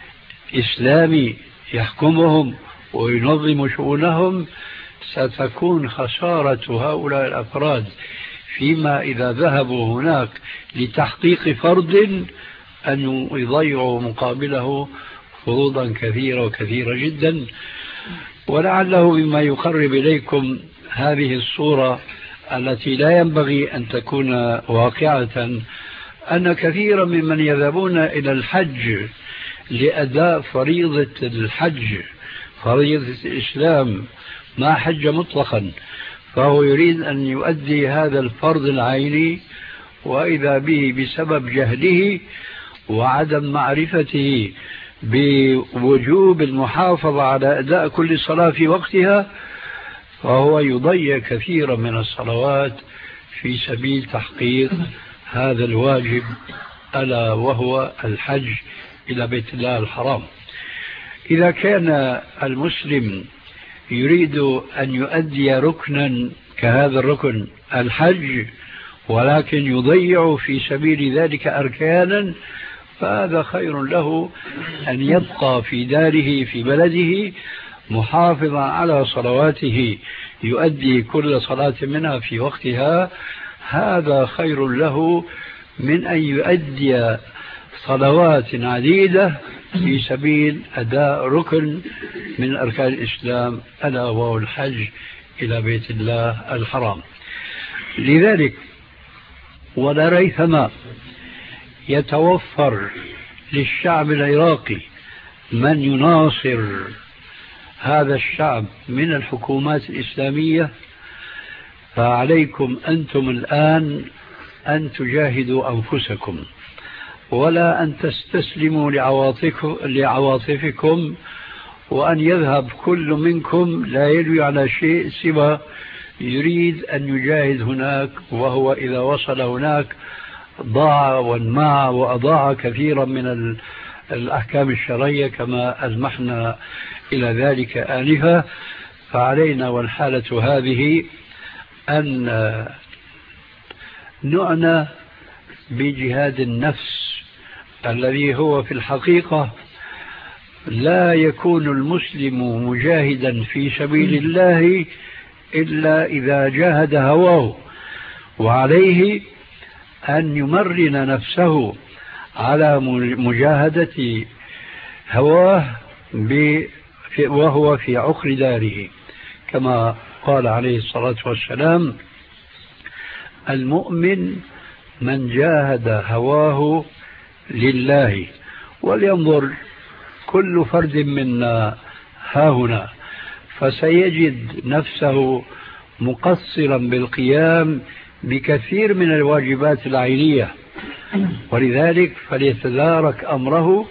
إسلامي يحكمهم وينظم شؤونهم ستكون خسارة هؤلاء الأفراد فيما إذا ذهبوا هناك لتحقيق فرض أن يضيعوا مقابله فروضا كثيرة وكثيرة جدا. ولعله مما يقرب إليكم هذه الصورة التي لا ينبغي أن تكون واقعة أن كثيرا ممن يذهبون إلى الحج لأداء فريضة الحج، فريضة الإسلام، ما حج مطلقا، فهو يريد أن يؤدي هذا الفرض العيني، وإذا به بسبب جهله وعدم معرفته بوجوب المحافظة على أداء كل صلاة في وقتها فهو يضيع كثيرا من الصلوات في سبيل تحقيق هذا الواجب ألا وهو الحج إلى بيت الله الحرام. إذا كان المسلم يريد أن يؤدي ركنا كهذا الركن الحج ولكن يضيع في سبيل ذلك أركانا فهذا خير له أن يبقى في داره في بلده محافظا على صلواته يؤدي كل صلاة منها في وقتها. هذا خير له من أن يؤدي صلوات عديدة في سبيل أداء ركن من أركان الإسلام ألا وهو الحج إلى بيت الله الحرام. لذلك ولا ريثما يتوفر للشعب العراقي من يناصر هذا الشعب من الحكومات الإسلامية، فعليكم أنتم الآن أن تجاهدوا أنفسكم ولا أن تستسلموا لعواطفكم وأن يذهب كل منكم لا يلوي على شيء سوى يريد أن يجاهد هناك، وهو إذا وصل هناك ضاع وانماع وأضاع كثيرا من الأحكام الشرعية كما ألمحنا إلى ذلك آنفا. فعلينا والحالة هذه أن نعنى بجهاد النفس الذي هو في الحقيقة لا يكون المسلم مجاهدا في سبيل الله إلا إذا جاهد هواه، وعليه أن يمرن نفسه على مجاهدة هواه وهو في عقر داره، كما قال عليه الصلاة والسلام المؤمن من جاهد هواه لله. ولينظر كل فرد منا هاهنا فسيجد نفسه مقصرا بالقيام بكثير من الواجبات العينية، ولذلك فليتدارك أمره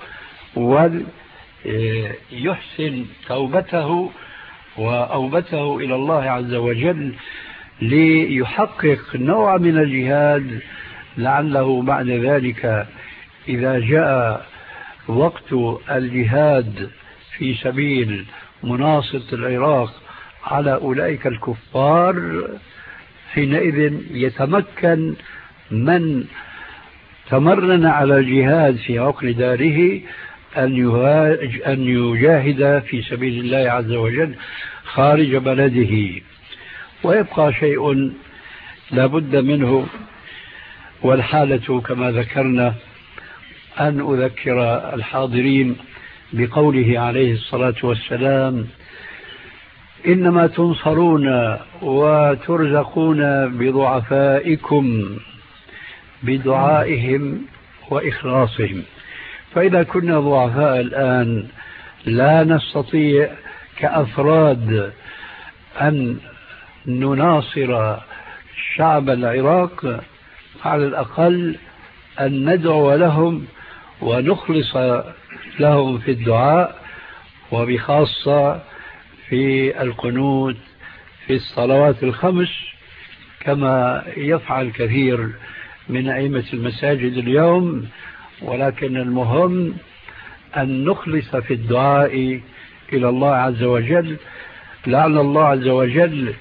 وليحسن توبته وأوبته إلى الله عز وجل ليحقق نوع من الجهاد، لعله بعد ذلك إذا جاء وقت الجهاد في سبيل مناصرة العراق على أولئك الكفار حينئذ يتمكن من تمرن على الجهاد في عقر داره أن يجاهد في سبيل الله عز وجل خارج بلده. ويبقى شيء لا بد منه، والحالة كما ذكرنا أن أذكر الحاضرين بقوله عليه الصلاة والسلام: إنما تنصرون وترزقون بضعفائكم بدعائهم وإخلاصهم. فإذا كنا ضعفاء الآن لا نستطيع كأفراد أن نناصر شعب العراق، على الأقل أن ندعو لهم ونخلص لهم في الدعاء، وبخاصة في القنوت في الصلوات الخمس، كما يفعل كثير من أئمة المساجد اليوم. ولكن المهم أن نخلص في الدعاء إلى الله عز وجل، لعل الله عز وجل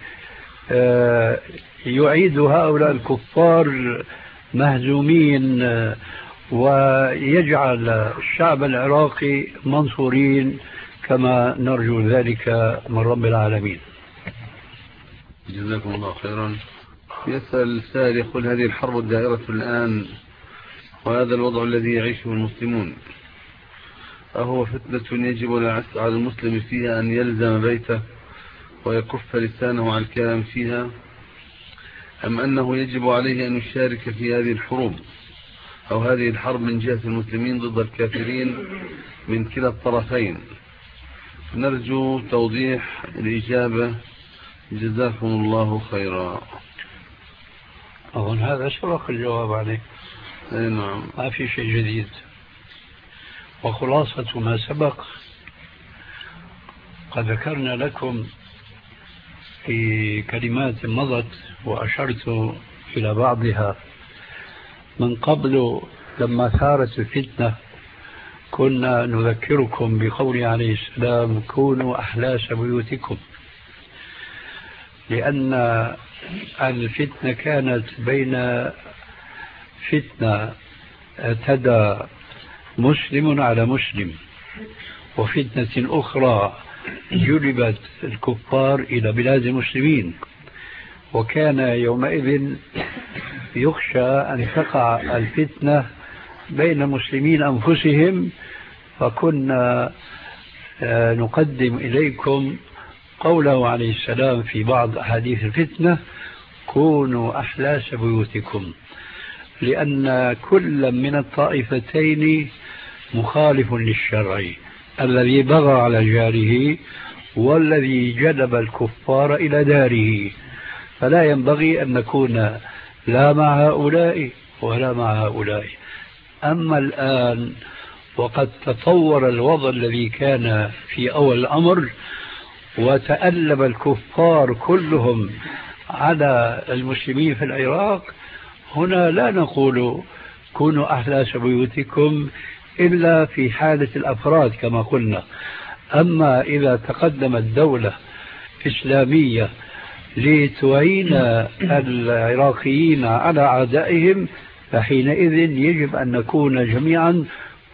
يعيد هؤلاء الكفار مهزومين ويجعل الشعب العراقي منصورين كما نرجو ذلك من رب العالمين. جزاكم الله خيرا. يسأل السائل يقول: هذه الحرب الدائرة الآن وهذا الوضع الذي يعيشه المسلمون، أهو فتنة يجب على المسلم فيها أن يلزم بيته ويكف لسانه عن الكلام فيها، أم أنه يجب عليه أن يشارك في هذه الحروب أو هذه الحرب من جهة المسلمين ضد الكافرين من كلا الطرفين؟ نرجو توضيح الإجابة، جزاكم الله خيرا. أظن هذا سبق الجواب عليه. نعم، ما في شيء جديد. وخلاصة ما سبق قد ذكرنا لكم في كلمات مضت وأشرت إلى بعضها من قبل. لما ثارت الفتنة كنا نذكركم بقول عليه السلام: كونوا أحلاس بيوتكم، لأن الفتنة كانت بين فتنة اعتدى مسلم على مسلم، وفتنة أخرى جلبت الكفار إلى بلاد المسلمين، وكان يومئذ يخشى أن تقع الفتنة بين المسلمين أنفسهم. فكنا نقدم إليكم قوله عليه السلام في بعض أحاديث الفتنة: كونوا أحلاس بيوتكم، لأن كل من الطائفتين مخالف للشرع، الذي بغى على جاره والذي جلب الكفار إلى داره. فلا ينبغي أن نكون لا مع هؤلاء ولا مع هؤلاء. أما الآن وقد تطور الوضع الذي كان في أول الأمر وتألب الكفار كلهم على المسلمين في العراق، هنا لا نقول كونوا أحلاس بيوتكم إلا في حالة الأفراد كما قلنا. أما إذا تقدمت دولة إسلامية لتعين العراقيين على أعدائهم، فحينئذ يجب أن نكون جميعا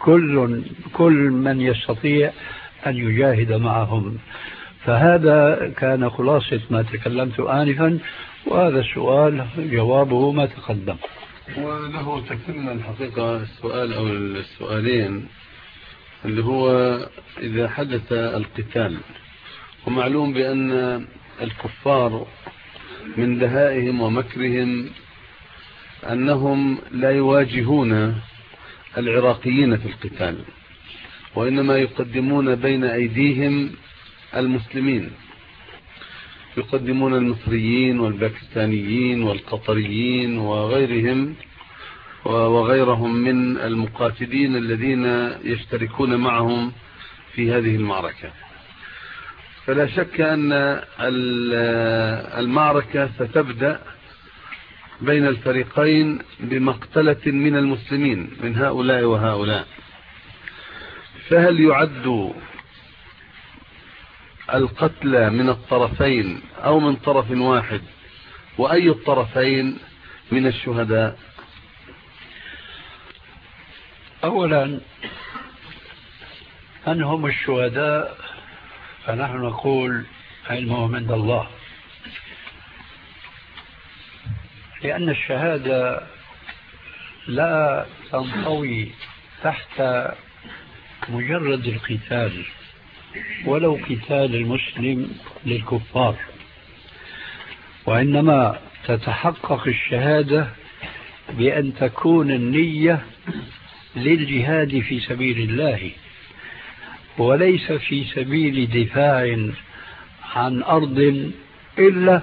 كل من يستطيع أن يجاهد معهم. فهذا كان خلاصة ما تكلمت آنفا، وهذا السؤال جوابه ما تقدم. وله تكمل الحقيقة السؤال أو السؤالين، اللي هو إذا حدث القتال، ومعلوم بأن الكفار من دهائهم ومكرهم أنهم لا يواجهون العراقيين في القتال، وإنما يقدمون بين أيديهم المسلمين، يقدمون المصريين والباكستانيين والقطريين وغيرهم من المقاتلين الذين يشتركون معهم في هذه المعركة. فلا شك أن المعركة ستبدأ بين الفريقين بمقتلة من المسلمين من هؤلاء وهؤلاء. فهل يعد القتلى من الطرفين أو من طرف واحد؟ وأي الطرفين من الشهداء؟ أولا، من هم الشهداء؟ فنحن نقول علمهم عند الله، لأن الشهادة لا تنطوي تحت مجرد القتال، ولو قتال المسلم للكفار، وإنما تتحقق الشهادة بأن تكون النية للجهاد في سبيل الله، وليس في سبيل دفاع عن أرض إلا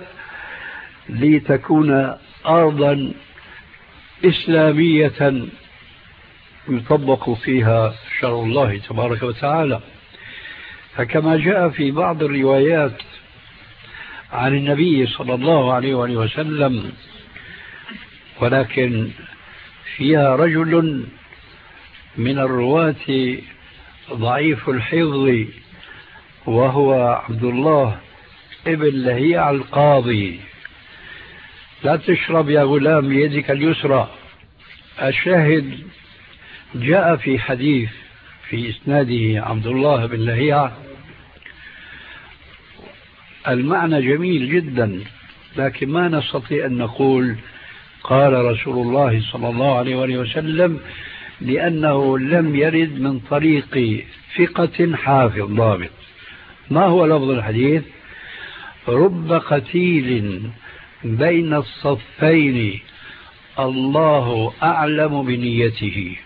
لتكون أرضا إسلامية يطبق فيها شرع الله تبارك وتعالى. فكما جاء في بعض الروايات عن النبي صلى الله عليه وآله وسلم، ولكن فيها رجل من الرواة ضعيف الحفظ وهو عبد الله ابن لهيع القاضي: لا تشرب يا غلام بيدك اليسرى. الشاهد جاء في حديث في إسناده عبد الله بن لهيع المعنى جميل جدا، لكن ما نستطيع أن نقول قال رسول الله صلى الله عليه وآله وسلم، لأنه لم يرد من طريق ثقة حافظ ضابط. ما هو لفظ الحديث؟ رب قتيل بين الصفين الله أعلم بنيته.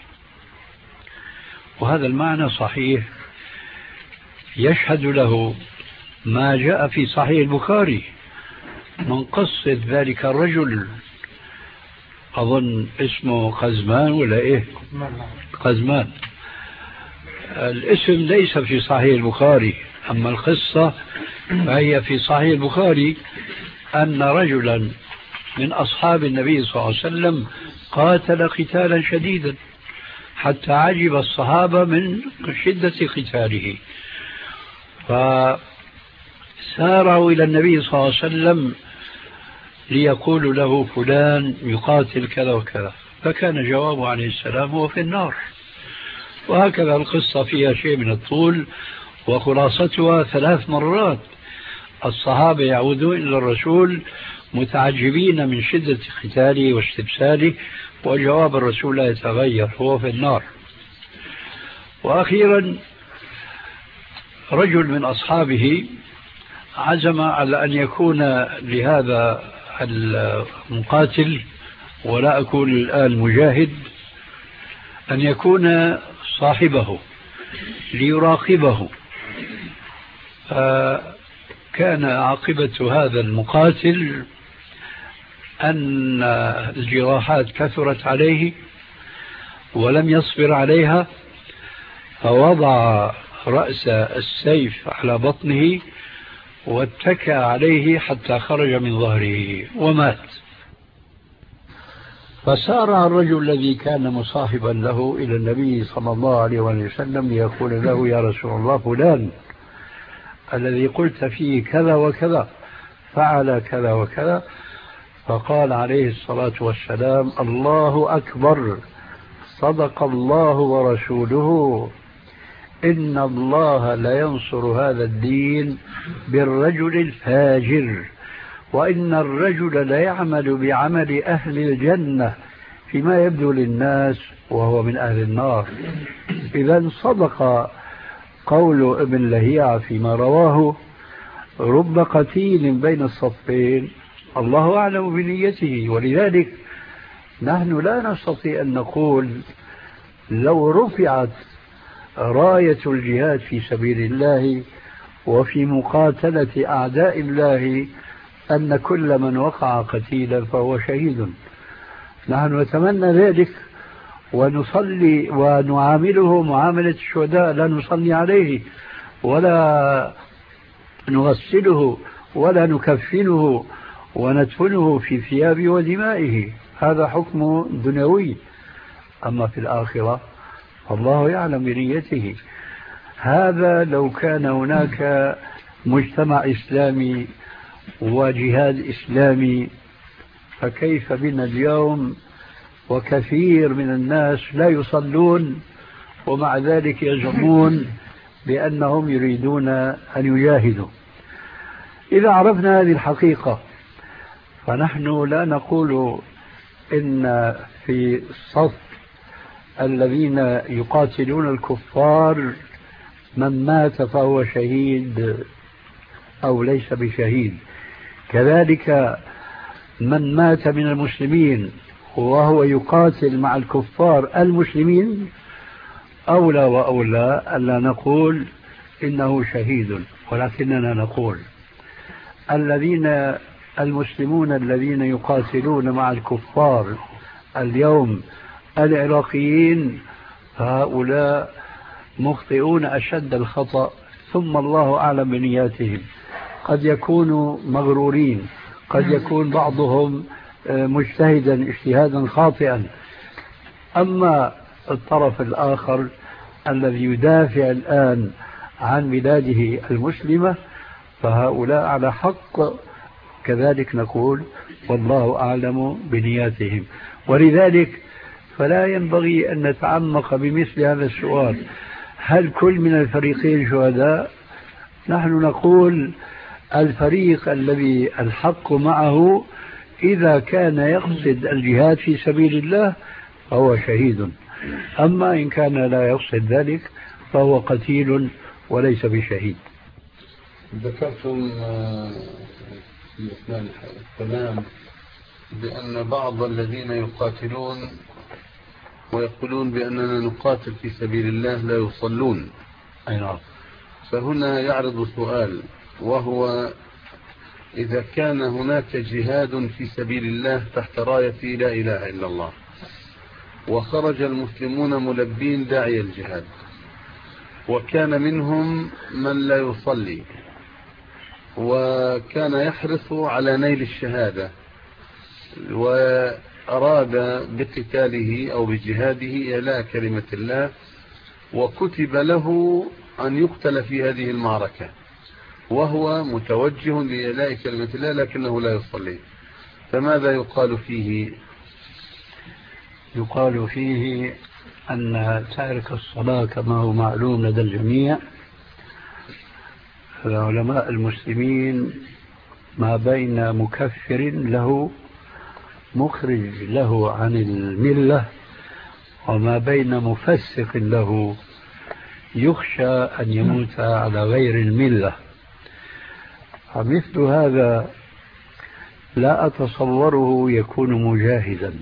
وهذا المعنى صحيح، يشهد له ما جاء في صحيح البخاري من قصة ذلك الرجل، أظن اسمه قزمان ولا إيه؟ قزمان. الاسم ليس في صحيح البخاري، أما القصة فهي في صحيح البخاري، أن رجلا من أصحاب النبي صلى الله عليه وسلم قاتل قتالا شديدا حتى عجب الصحابة من شدة قتاله، فسارعوا إلى النبي صلى الله عليه وسلم ليقولوا له فلان يقاتل كذا وكذا، فكان جوابه عليه السلام هو في النار. وهكذا القصة فيها شيء من الطول، وخلاصتها 3 مرات الصحابة يعودون إلى الرسول متعجبين من شدة قتاله واستبساله، وجواب الرسول لا يتغير، هو في النار. وأخيرا رجل من أصحابه عزم على أن يكون لهذا المقاتل، ولا أكون الآن مجاهد، أن يكون صاحبه ليراقبه. كان عاقبة هذا المقاتل أن الجراحات كثرت عليه ولم يصبر عليها، فوضع رأس السيف على بطنه واتكى عليه حتى خرج من ظهره ومات. فسارع الرجل الذي كان مصاحبا له إلى النبي صلى الله عليه وسلم ليقول له: يا رسول الله، فلان الذي قلت فيه كذا وكذا فعل كذا وكذا. فقال عليه الصلاة والسلام: الله أكبر، صدق الله ورسوله، إن الله لينصر هذا الدين بالرجل الفاجر، وإن الرجل ليعمل بعمل أهل الجنة فيما يبدو للناس وهو من أهل النار. إذا صدق قول ابن لهيع فيما رواه: رب قتيل بين الصفين الله أعلم بنيته. ولذلك نحن لا نستطيع أن نقول لو رفعت راية الجهاد في سبيل الله وفي مقاتلة أعداء الله أن كل من وقع قتيلا فهو شهيد. نحن نتمنى ذلك ونصلي ونعامله معاملة الشهداء، لا نصلي عليه ولا نغسله ولا نكفنه وندفنه في ثياب ودمائه، هذا حكم دنيوي. أما في الآخرة فالله يعلم بنيته. هذا لو كان هناك مجتمع إسلامي وجهاد إسلامي، فكيف بنا اليوم وكثير من الناس لا يصلون ومع ذلك يزعمون بأنهم يريدون أن يجاهدوا. إذا عرفنا هذه الحقيقة فنحن لا نقول إن في صف الذين يقاتلون الكفار من مات فهو شهيد أو ليس بشهيد، كذلك من مات من المسلمين وهو يقاتل مع الكفار المسلمين أولى وأولى ألا نقول إنه شهيد، ولكننا نقول المسلمون الذين يقاتلون مع الكفار اليوم العراقيين هؤلاء مخطئون أشد الخطأ، ثم الله أعلم بنياتهم. قد يكونوا مغرورين، قد يكون بعضهم مجتهدا اجتهادا خاطئا. أما الطرف الآخر الذي يدافع الآن عن بلاده المسلمة فهؤلاء على حق، كذلك نقول والله أعلم بنياتهم. ولذلك فلا ينبغي أن نتعمق بمثل هذا السؤال، هل كل من الفريقين شهداء؟ نحن نقول الفريق الذي الحق معه إذا كان يقصد الجهاد في سبيل الله فهو شهيد، أما إن كان لا يقصد ذلك فهو قتيل وليس بشهيد. ذكرتم في أثناء الكلام بأن بعض الذين يقاتلون ويقولون بأننا نقاتل في سبيل الله لا يصلون. أي نعم. فهنا يعرض سؤال، وهو إذا كان هناك جهاد في سبيل الله تحت راية لا إله إلا الله، وخرج المسلمون ملبين داعي الجهاد، وكان منهم من لا يصلي وكان يحرص على نيل الشهادة وأراد بقتاله أو بجهاده إعلاء كلمة الله، وكتب له أن يقتل في هذه المعركة وهو متوجه لإعلاء كلمة الله لكنه لا يصلي، فماذا يقال فيه؟ يقال فيه أن تارك الصلاة كما هو معلوم لدى الجميع، علماء المسلمين ما بين مكفر له مخرج له عن الملة وما بين مفسق له يخشى أن يموت على غير الملة. فمثل هذا لا أتصوره يكون مجاهدا،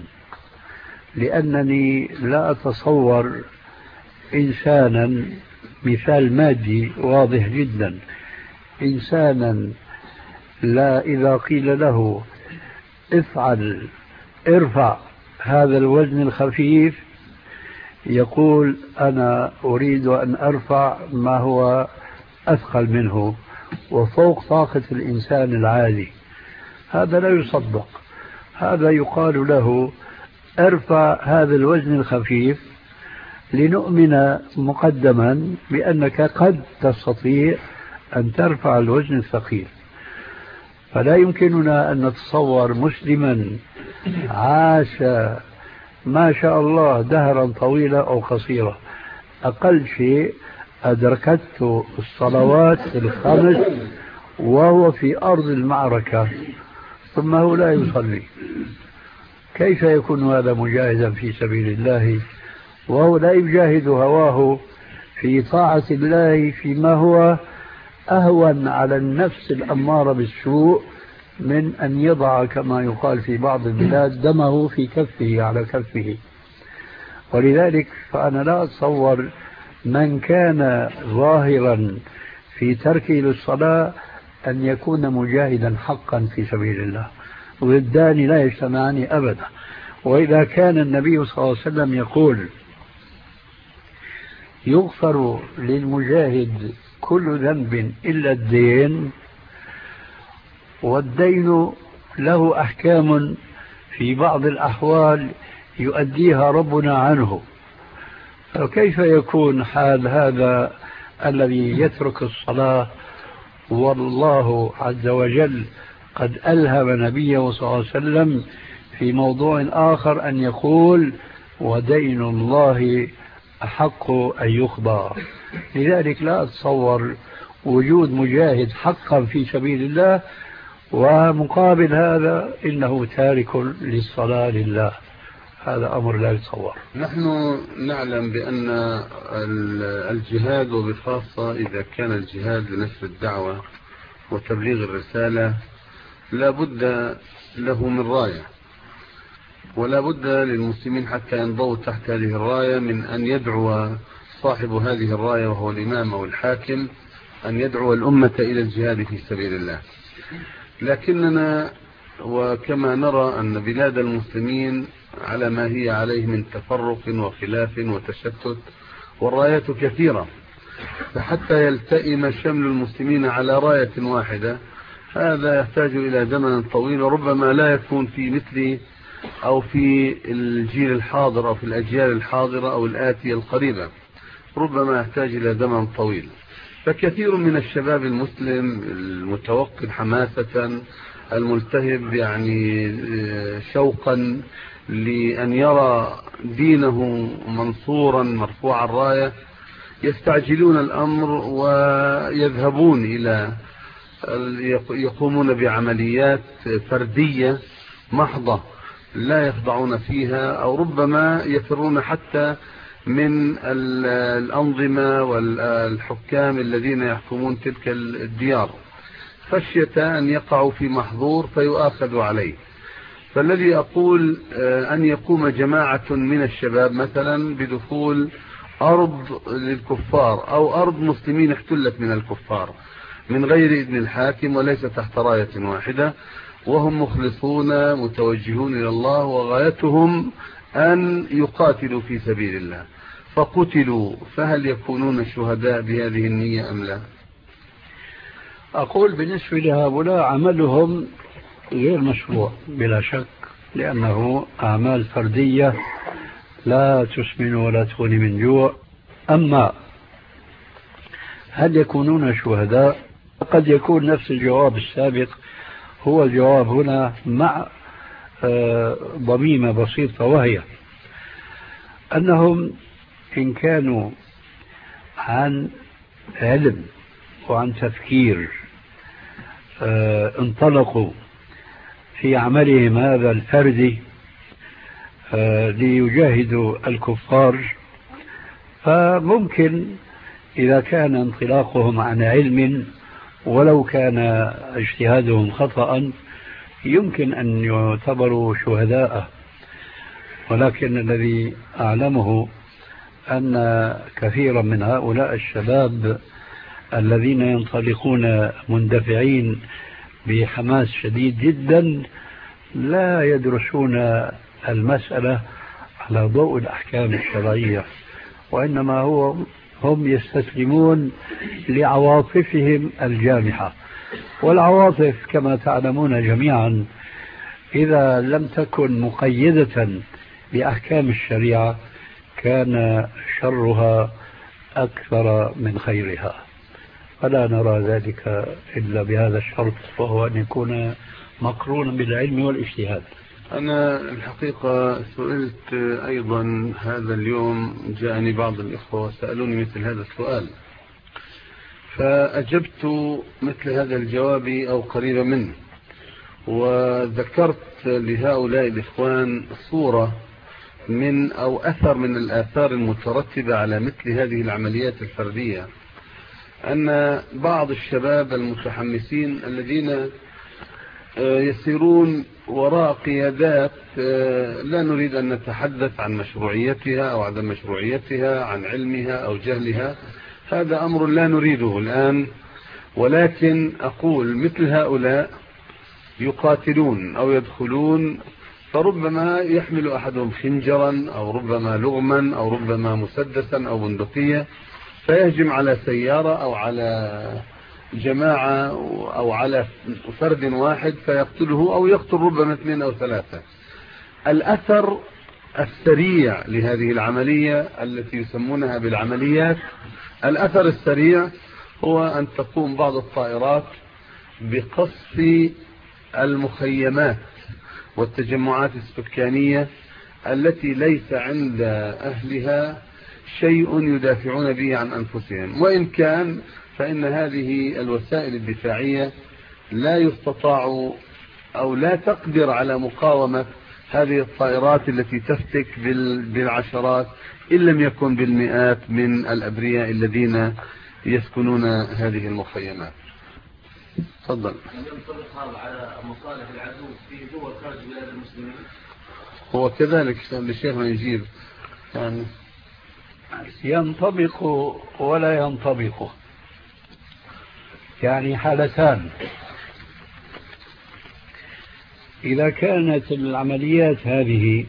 لأنني لا أتصور إنسانا، مثال مادي واضح جدا، إنسانا لا إذا قيل له افعل ارفع هذا الوزن الخفيف يقول أنا أريد أن أرفع ما هو أثقل منه وفوق طاقة الإنسان العادي، هذا لا يصدق. هذا يقال له ارفع هذا الوزن الخفيف لنؤمن مقدما بأنك قد تستطيع أن ترفع الوزن الثقيل. فلا يمكننا أن نتصور مسلما عاش ما شاء الله دهرا طويلا أو قصيرا، أقل شيء أدركته الصلوات الخمس وهو في أرض المعركة ثم هو لا يصلي، كيف يكون هذا مجاهدا في سبيل الله وهو لا يجاهد هواه في طاعة الله فيما هو أهون على النفس الأمارة بالسوء من أن يضع كما يقال في بعض البلاد دمه في كفه على كفه. ولذلك فأنا لا أتصور من كان ظاهرا في تركه للصلاة أن يكون مجاهدا حقا في سبيل الله، ضدان لا يجتمعان أبدا. وإذا كان النبي صلى الله عليه وسلم يقول يغفر للمجاهد كل ذنب إلا الدين، والدين له أحكام في بعض الأحوال يؤديها ربنا عنه، فكيف يكون حال هذا الذي يترك الصلاة والله عز وجل قد ألهم نبيه صلى الله عليه وسلم في موضوع آخر أن يقول ودين الله أحق أن يقضى. لذلك لا أتصور وجود مجاهد حقا في سبيل الله ومقابل هذا إنه تارك للصلاة لله، هذا أمر لا يتصور. نحن نعلم بأن الجهاد وبخاصة إذا كان الجهاد لنشر الدعوة وتبليغ الرسالة لا بد له من راية، ولا بد للمسلمين حتى ينضووا تحت هذه الراية من أن يدعو صاحب هذه الراية وهو الإمام أو الحاكم أن يدعو الأمة إلى الجهاد في سبيل الله. لكننا وكما نرى أن بلاد المسلمين على ما هي عليه من تفرق وخلاف وتشتت والرايات كثيرة، فحتى يلتئم شمل المسلمين على راية واحدة هذا يحتاج إلى زمن طويل، وربما لا يكون في مثل أو في الجيل الحاضر أو في الأجيال الحاضرة أو الآتية القريبة، ربما يحتاج إلى زمن طويل. فكثير من الشباب المسلم المتوقد حماسة الملتهب يعني شوقا لأن يرى دينه منصورا مرفوع الراية يستعجلون الأمر ويذهبون إلى يقومون بعمليات فردية محضة لا يخضعون فيها، أو ربما يفرون حتى من الأنظمة والحكام الذين يحكمون تلك الديار خشية أن يقعوا في محظور فيؤاخذوا عليه. فالذي أقول أن يقوم جماعة من الشباب مثلا بدخول أرض للكفار أو أرض مسلمين احتلت من الكفار من غير إذن الحاكم وليس تحت راية واحدة، وهم مخلصون متوجهون إلى الله وغايتهم أن يقاتلوا في سبيل الله فقتلوا، فهل يكونون شهداء بهذه النية أم لا؟ أقول بالنسبة لهؤلاء عملهم غير مشروع بلا شك، لأنه أعمال فردية لا تسمن ولا تغني من جوع. أما هل يكونون شهداء؟ قد يكون نفس الجواب السابق هو الجواب هنا مع ضميمة بسيطة، وهي أنهم إن كانوا عن علم وعن تفكير انطلقوا في عملهم هذا الفردي ليجاهدوا الكفار، فممكن إذا كان انطلاقهم عن علم ولو كان اجتهادهم خطأ يمكن أن يعتبروا شهداء. ولكن الذي أعلمه أن كثيرا من هؤلاء الشباب الذين ينطلقون مندفعين بحماس شديد جدا لا يدرسون المسألة على ضوء الأحكام الشرعية، وإنما هم يستسلمون لعواطفهم الجامحة. والعواطف كما تعلمون جميعا إذا لم تكن مقيدة بأحكام الشريعة كان شرها أكثر من خيرها، فلا نرى ذلك إلا بهذا الشرط، وهو أن يكون مقرونا بالعلم والاجتهاد. أنا الحقيقة سئلت أيضا هذا اليوم، جاءني بعض الإخوة وسألوني مثل هذا السؤال، فأجبت مثل هذا الجواب أو قريبا منه، وذكرت لهؤلاء الإخوان صورة من أو أثر من الآثار المترتبة على مثل هذه العمليات الفردية، أن بعض الشباب المتحمسين الذين يسيرون وراء قيادات لا نريد أن نتحدث عن مشروعيتها أو عدم مشروعيتها، عن علمها أو جهلها، هذا أمر لا نريده الآن، ولكن أقول مثل هؤلاء يقاتلون أو يدخلون، فربما يحمل أحدهم خنجرا أو ربما لغما أو ربما مسدسا أو بندقية، فيهجم على سيارة أو على جماعة أو على فرد واحد فيقتله أو يقتل ربما 2 أو 3. الأثر السريع لهذه العملية التي يسمونها بالعمليات، الأثر السريع هو أن تقوم بعض الطائرات بقصف المخيمات والتجمعات السكانية التي ليس عند أهلها شيء يدافعون به عن أنفسهم، وإن كان فإن هذه الوسائل الدفاعية لا يستطاع أو لا تقدر على مقاومة هذه الطائرات التي تفتك بالعشرات إن لم يكن بالمئات من الأبرياء الذين يسكنون هذه المخيمات. تفضل. ينطبق هذا على مصالح العدو في دول خارج بلاد المسلمين؟ هو كذلك الشيخ ما يجيب يعني ينطبق ولا ينطبق، يعني حالتان. إذا كانت العمليات هذه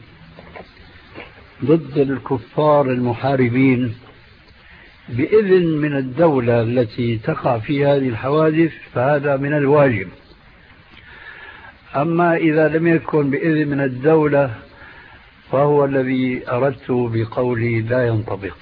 ضد الكفار المحاربين بإذن من الدولة التي تقع في هذه الحوادث فهذا من الواجب. أما إذا لم يكن بإذن من الدولة فهو الذي أردت بقولي لا ينطبق،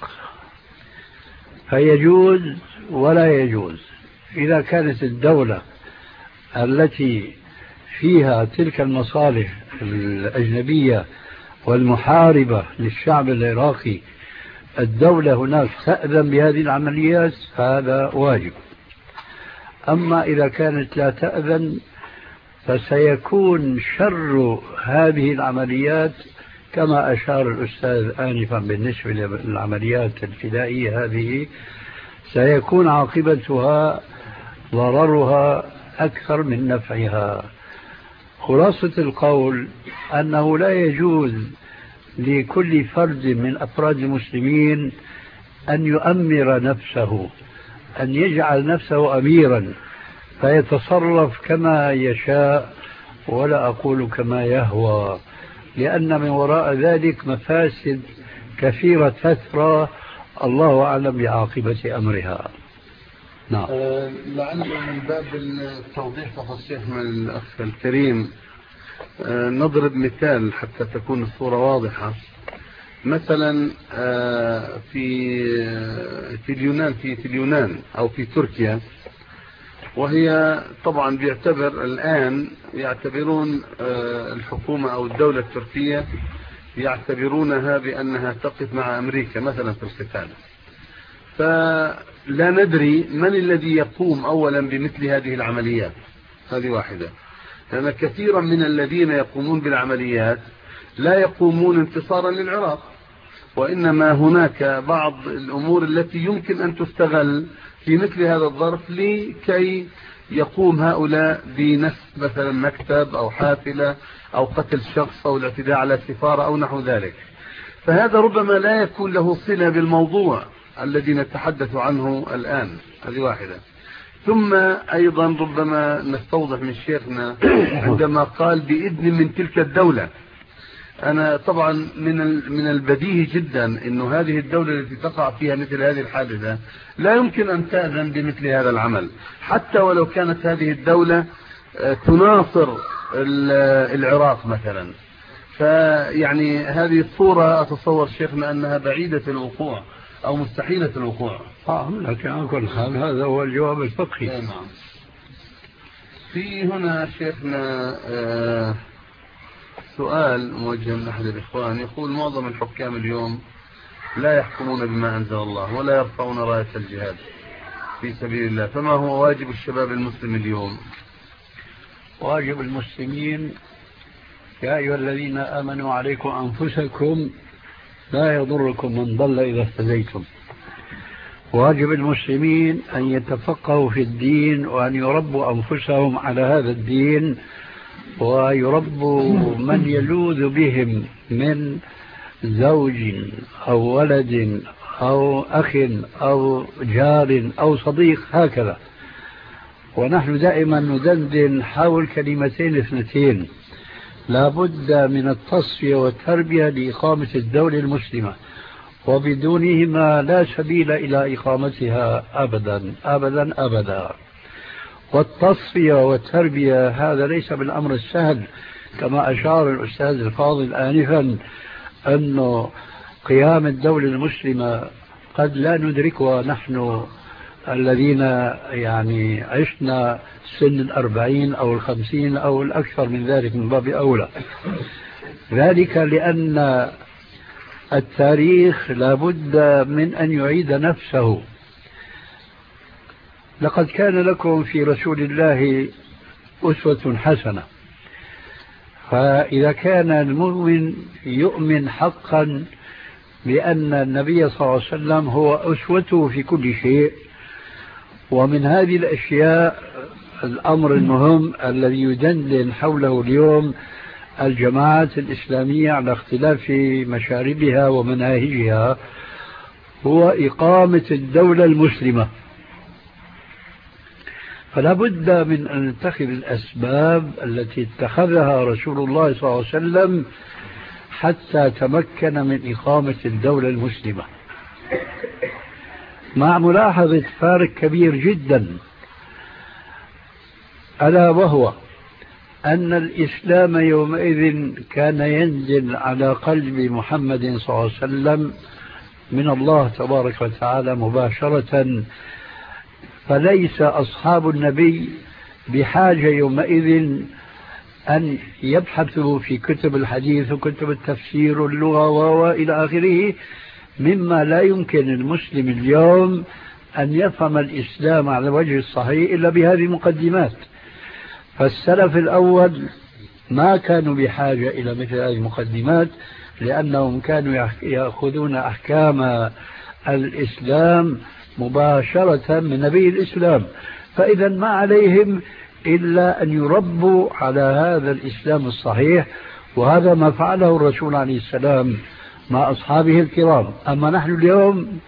فيجوز ولا يجوز. إذا كانت الدولة التي فيها تلك المصالح الأجنبية والمحاربة للشعب العراقي الدولة هناك تأذن بهذه العمليات فهذا واجب. أما إذا كانت لا تأذن فسيكون شر هذه العمليات كما أشار الأستاذ آنفا بالنسبة للعمليات الفدائية هذه، سيكون عاقبتها ضررها أكثر من نفعها. خلاصة القول أنه لا يجوز لكل فرد من أفراد المسلمين أن يؤمر نفسه، أن يجعل نفسه أميرا فيتصرف كما يشاء ولا أقول كما يهوى، لأن من وراء ذلك مفاسد كثيرة تثرى الله أعلم بعاقبة أمرها. نعم. لعل من باب التوضيح فقط شيخنا الأخ الكريم نضرب مثال حتى تكون الصورة واضحة. مثلا في اليونان أو في تركيا، وهي طبعا بيعتبر الآن يعتبرون الحكومة أو الدولة التركية يعتبرونها بأنها تقف مع أمريكا مثلا في القتال. فلا ندري من الذي يقوم أولا بمثل هذه العمليات. هذه واحدة، لأن كثيرا من الذين يقومون بالعمليات لا يقومون انتصارا للعراق، وإنما هناك بعض الأمور التي يمكن أن تستغل في مثل هذا الظرف لكي يقوم هؤلاء بنسب مثلا مكتب أو حافلة أو قتل شخص أو الاعتداء على سفارة أو نحو ذلك. فهذا ربما لا يكون له صلة بالموضوع الذي نتحدث عنه الآن. هذه واحدة. ثم أيضا ربما نستوضح من شيخنا عندما قال بإذن من تلك الدولة. أنا طبعا من البديهي جدا أنه هذه الدولة التي تقع فيها مثل هذه الحادثة لا يمكن أن تأذن بمثل هذا العمل، حتى ولو كانت هذه الدولة تناصر العراق مثلا. فيعني هذه الصورة أتصور شيخنا أنها بعيدة الوقوع أو مستحيلة الوقوع. لكن على كل حال هذا هو الجواب الفقهي. نعم. في هنا شيخنا سؤال موجه لأحد الإخوان، يقول معظم الحكام اليوم لا يحكمون بما أنزل الله ولا يرفعون راية الجهاد في سبيل الله، فما هو واجب الشباب المسلم اليوم؟ واجب المسلمين يا أيها الذين آمنوا عليكم أنفسكم لا يضركم من ضل إذا اهتديتم. واجب المسلمين أن يتفقهوا في الدين وأن يربوا أنفسهم على هذا الدين ويربوا من يلوذ بهم من زوج أو ولد أو أخ أو جار أو صديق هكذا. ونحن دائما ندندن حول كلمتين اثنتين: لا بد من التصفية والتربية لإقامة الدولة المسلمة، وبدونهما لا سبيل إلى إقامتها أبدا أبدا أبدا. والتصفية والتربية هذا ليس بالأمر السهل، كما أشار الأستاذ الفاضل آنفا أنه قيام الدولة المسلمة قد لا ندركها نحن الذين يعني عشنا سن 40 أو 50 أو الأكثر من ذلك من باب أولى. ذلك لأن التاريخ لابد من أن يعيد نفسه. لقد كان لكم في رسول الله أسوة حسنة. فإذا كان المؤمن يؤمن حقا بأن النبي صلى الله عليه وسلم هو أسوته في كل شيء، ومن هذه الأشياء الأمر المهم الذي يدندن حوله اليوم الجماعات الإسلامية على اختلاف مشاربها ومناهجها، هو إقامة الدولة المسلمة. فلا بد من أن نتخذ الأسباب التي اتخذها رسول الله صلى الله عليه وسلم حتى تمكن من إقامة الدولة المسلمة، مع ملاحظة فارق كبير جدا، ألا وهو أن الإسلام يومئذ كان ينزل على قلب محمد صلى الله عليه وسلم من الله تبارك وتعالى مباشرة، فليس أصحاب النبي بحاجة يومئذ أن يبحثوا في كتب الحديث وكتب التفسير واللغة وإلى آخره، مما لا يمكن المسلم اليوم أن يفهم الإسلام على وجه الصحيح إلا بهذه المقدمات. فالسلف الأول ما كانوا بحاجة إلى مثل هذه المقدمات، لأنهم كانوا يأخذون أحكام الإسلام مباشرة من نبي الإسلام، فإذا ما عليهم إلا أن يربوا على هذا الإسلام الصحيح، وهذا ما فعله الرسول عليه السلام مع أصحابه الكرام. أما نحن اليوم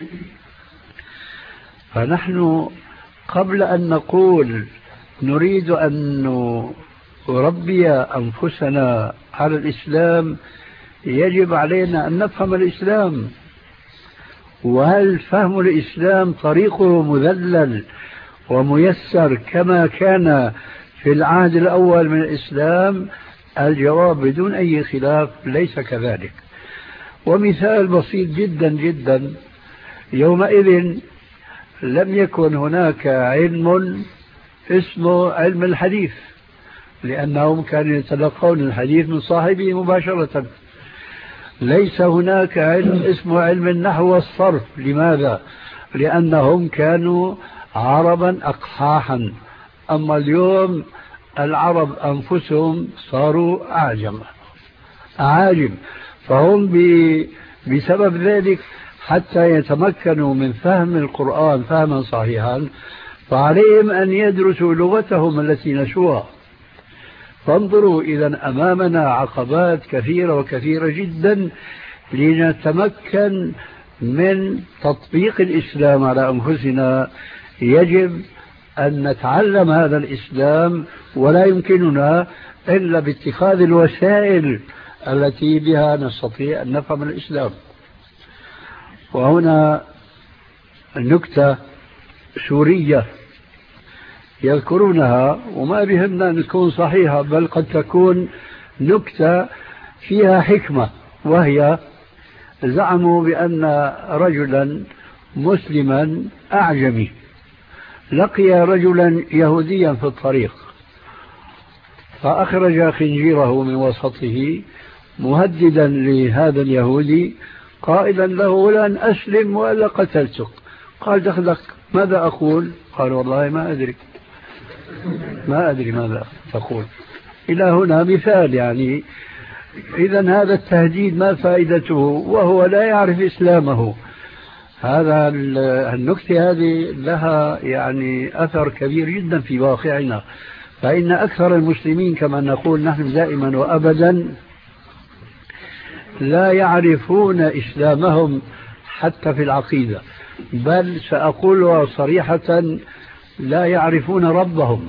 فنحن قبل أن نقول نريد أن نربي أنفسنا على الإسلام يجب علينا أن نفهم الإسلام، وهل فهم الإسلام طريقه مذلل وميسر كما كان في العهد الأول من الإسلام؟ الجواب بدون أي خلاف ليس كذلك. ومثال بسيط جدا جدا، يومئذ لم يكن هناك علم اسمه علم الحديث، لأنهم كانوا يتلقون الحديث من صاحبه مباشرة. ليس هناك علم اسمه علم النحو والصرف. لماذا؟ لأنهم كانوا عربا أقحاحا. أما اليوم العرب أنفسهم صاروا أعاجم، فهم بسبب ذلك حتى يتمكنوا من فهم القرآن فهما صحيحا فعليهم أن يدرسوا لغتهم التي نشوها. فانظروا، إذا أمامنا عقبات كثيرة وكثيرة جدا لنتمكن من تطبيق الإسلام على أنفسنا. يجب أن نتعلم هذا الإسلام، ولا يمكننا إلا باتخاذ الوسائل التي بها نستطيع أن نفهم الإسلام. وهنا نكتة سورية يذكرونها، وما بهمنا أن تكون صحيحة، بل قد تكون نكتة فيها حكمة، وهي زعموا بأن رجلا مسلما أعجمي لقي رجلا يهوديا في الطريق، فأخرج خنجيره من وسطه مهددا لهذا اليهودي قائلا له: لن أسلم وإلا قتلتك. قال: دخلك، ماذا أقول؟ قال: والله ما أدري ماذا تقول. إلى هنا مثال، يعني إذا هذا التهديد ما فائدته وهو لا يعرف إسلامه؟ هذا النكتة هذه لها يعني أثر كبير جدا في واقعنا، فإن أكثر المسلمين كما نقول نحن دائما وأبدا لا يعرفون إسلامهم حتى في العقيدة، بل سأقولها صريحة لا يعرفون ربهم.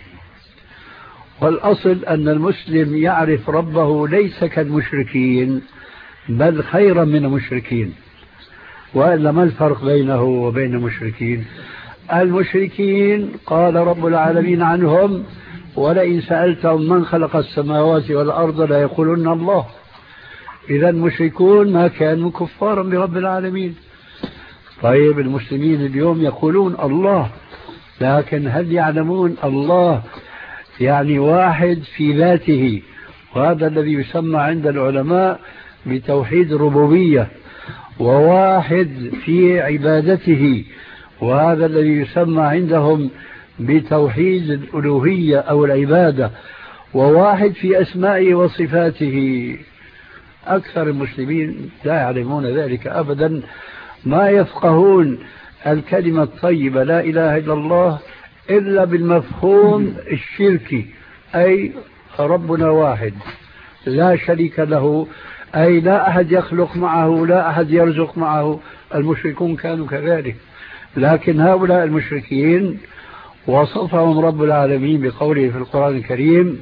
والأصل أن المسلم يعرف ربه ليس كالمشركين بل خيرا من المشركين. وإلا ما الفرق بينه وبين المشركين؟ المشركين قال رب العالمين عنهم: ولئن سألتهم من خلق السماوات والأرض لا يقولون الله. إذا المشركون ما كانوا كفارا برب العالمين. طيب المسلمين اليوم يقولون الله، لكن هل يعلمون الله يعني واحد في ذاته، وهذا الذي يسمى عند العلماء بتوحيد الربوبية، وواحد في عبادته، وهذا الذي يسمى عندهم بتوحيد الألوهية أو العبادة، وواحد في أسمائه وصفاته. أكثر المسلمين لا يعلمون ذلك أبدا، ما يفقهون الكلمة الطيبة لا إله إلا الله إلا بالمفهوم الشركي، أي ربنا واحد لا شريك له، أي لا أحد يخلق معه، لا أحد يرزق معه. المشركون كانوا كذلك، لكن هؤلاء المشركين وصفهم رب العالمين بقوله في القرآن الكريم: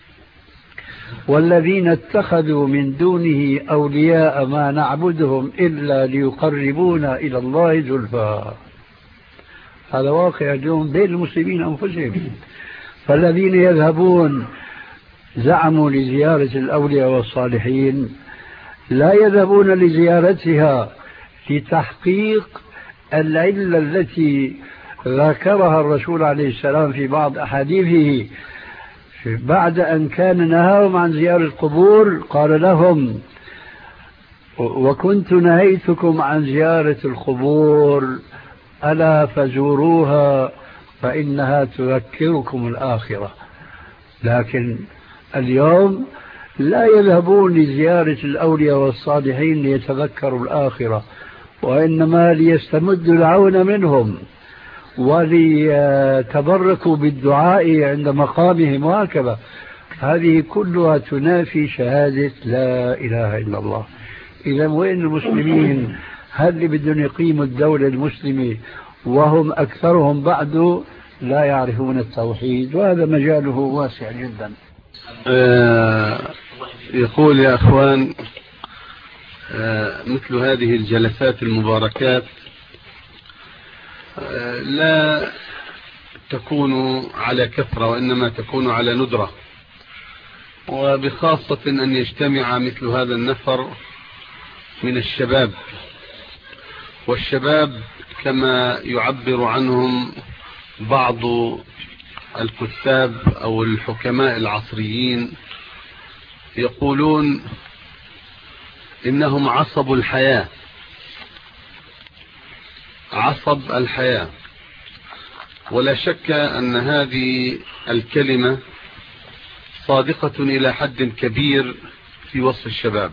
والذين اتخذوا من دونه أولياء ما نعبدهم إلا ليقربونا إلى الله زلفى. هذا واقع اليوم بين المسلمين أنفسهم. فالذين يذهبون زعموا لزيارة الأولياء والصالحين لا يذهبون لزيارتها لتحقيق العلة التي ذكرها الرسول عليه السلام في بعض أحاديثه بعد أن كان نهاهم عن زيارة القبور. قال لهم: وكنت نهيتكم عن زيارة القبور ألا فزوروها فإنها تذكركم الآخرة. لكن اليوم لا يذهبون لزيارة الأولياء والصالحين ليتذكروا الآخرة، وإنما ليستمدوا العون منهم وليتبركوا بالدعاء عند مقامهم وهكذا. هذه كلها تنافي شهادة لا إله إلا الله. إذا وين المسلمين؟ هل اللي بدهم يقيموا الدولة المسلمة وهم أكثرهم بعد لا يعرفون التوحيد، وهذا مجاله واسع جدا. يقول: يا أخوان، مثل هذه الجلسات المباركات لا تكون على كثرة، وإنما تكون على ندرة، وبخاصة أن يجتمع مثل هذا النفر من الشباب. والشباب كما يعبر عنهم بعض الكتاب أو الحكماء العصريين يقولون إنهم عصب الحياة، عصب الحياة. ولا شك أن هذه الكلمة صادقة إلى حد كبير في وصف الشباب.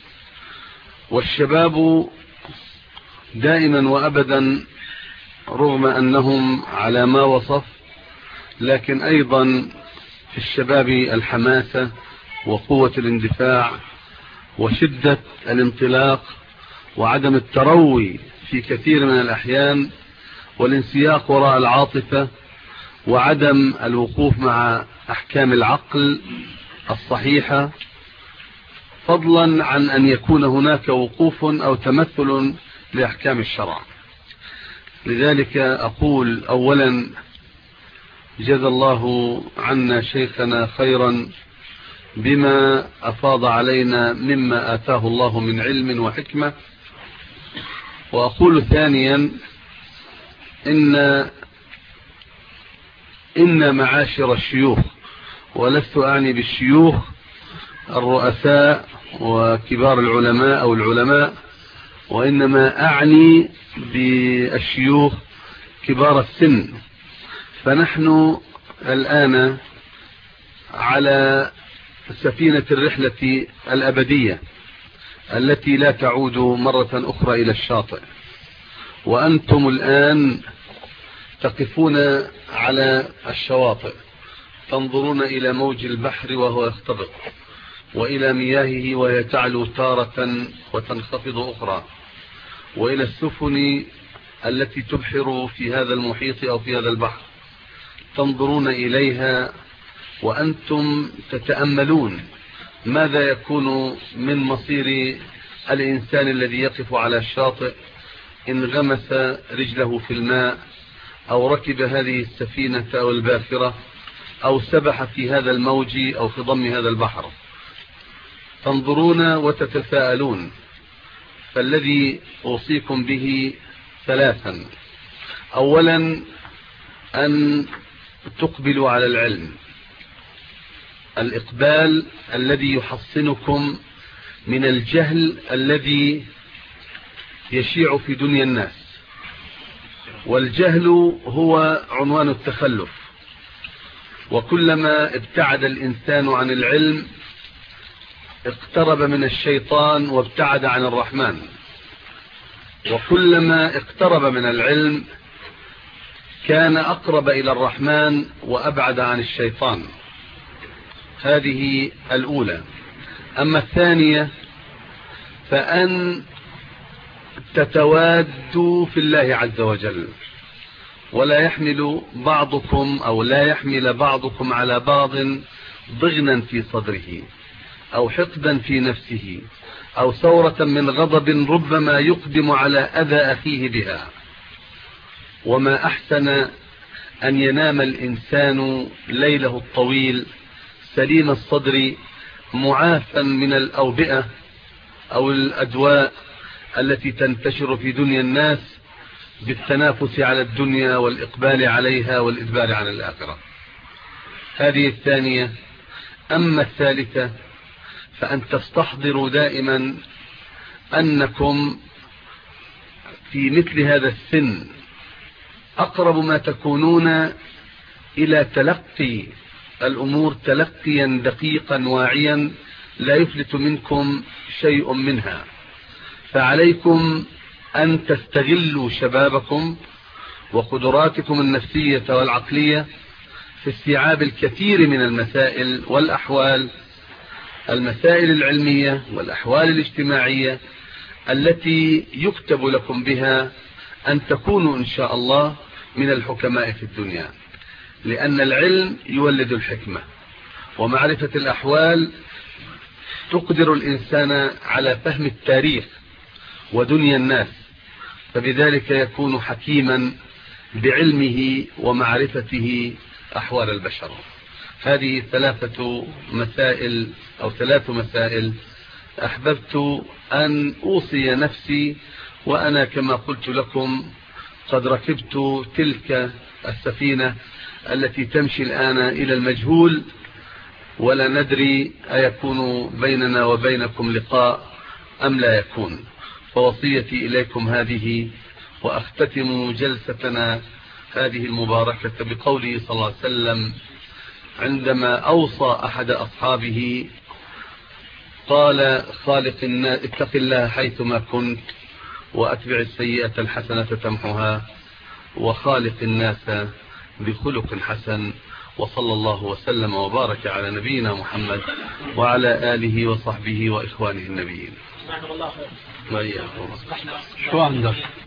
والشباب دائما وأبدا رغم أنهم على ما وصف، لكن أيضا في الشباب الحماسة وقوة الاندفاع وشدة الانطلاق وعدم التروي في كثير من الأحيان، والانسياق وراء العاطفة، وعدم الوقوف مع أحكام العقل الصحيحة، فضلا عن أن يكون هناك وقوف أو تمثل لأحكام الشرع. لذلك أقول: أولا، جزا الله عنا شيخنا خيرا بما أفاض علينا مما آتاه الله من علم وحكمة. وأقول ثانيا: إن معاشر الشيوخ، ولست أعني بالشيوخ الرؤساء وكبار العلماء أو العلماء، وإنما أعني بالشيوخ كبار السن. فنحن الآن على سفينة الرحلة الأبدية التي لا تعود مرة أخرى إلى الشاطئ، وأنتم الآن تقفون على الشواطئ تنظرون إلى موج البحر وهو يختبط، وإلى مياهه وهي تعلو تارة وتنخفض أخرى، وإلى السفن التي تبحر في هذا المحيط أو في هذا البحر، تنظرون إليها وأنتم تتأملون ماذا يكون من مصير الإنسان الذي يقف على الشاطئ إن غمس رجله في الماء أو ركب هذه السفينة أو الباخرة أو سبح في هذا الموج أو في ضم هذا البحر. تنظرون وتتساءلون. فالذي أوصيكم به ثلاثا: أولا، أن تقبلوا على العلم، الإقبال الذي يحصنكم من الجهل الذي يشيع في دنيا الناس، والجهل هو عنوان التخلف. وكلما ابتعد الإنسان عن العلم اقترب من الشيطان وابتعد عن الرحمن، وكلما اقترب من العلم كان أقرب إلى الرحمن وأبعد عن الشيطان. هذه الأولى. أما الثانية فأن تتوادوا في الله عز وجل، ولا يحمل بعضكم أو لا يحمل بعضكم على بعض ضغنا في صدره أو حقدا في نفسه أو ثورة من غضب ربما يقدم على أذى أخيه بها. وما أحسن أن ينام الإنسان ليله الطويل سليم الصدر معافا من الأوبئة أو الأدواء التي تنتشر في دنيا الناس بالتنافس على الدنيا والإقبال عليها والإدبار عن الآخرة. هذه الثانية. أما الثالثة فأن تستحضروا دائما أنكم في مثل هذا السن أقرب ما تكونون إلى تلقي الأمور تلقيا دقيقا واعيا لا يفلت منكم شيء منها، فعليكم أن تستغلوا شبابكم وقدراتكم النفسية والعقلية في استيعاب الكثير من المسائل والأحوال، المسائل العلمية والأحوال الاجتماعية التي يكتب لكم بها أن تكونوا إن شاء الله من الحكماء في الدنيا، لأن العلم يولد الحكمة، ومعرفة الأحوال تقدر الإنسان على فهم التاريخ ودنيا الناس، فبذلك يكون حكيما بعلمه ومعرفته أحوال البشر. هذه ثلاث مسائل أحببت أن أوصي نفسي، وأنا كما قلت لكم قد ركبت تلك السفينة التي تمشي الآن إلى المجهول، ولا ندري أيكون بيننا وبينكم لقاء أم لا يكون. فوصيتي إليكم هذه، وأختتم جلستنا هذه المباركة بقوله صلى الله عليه وسلم عندما أوصى أحد أصحابه قال: اتق الله حيثما كنت وأتبع السيئة الحسنة تمحها وخالق الناس بخلق حسن. وصلى الله وسلم وبارك على نبينا محمد وعلى آله وصحبه وإخوانه النبيين. شو عندك؟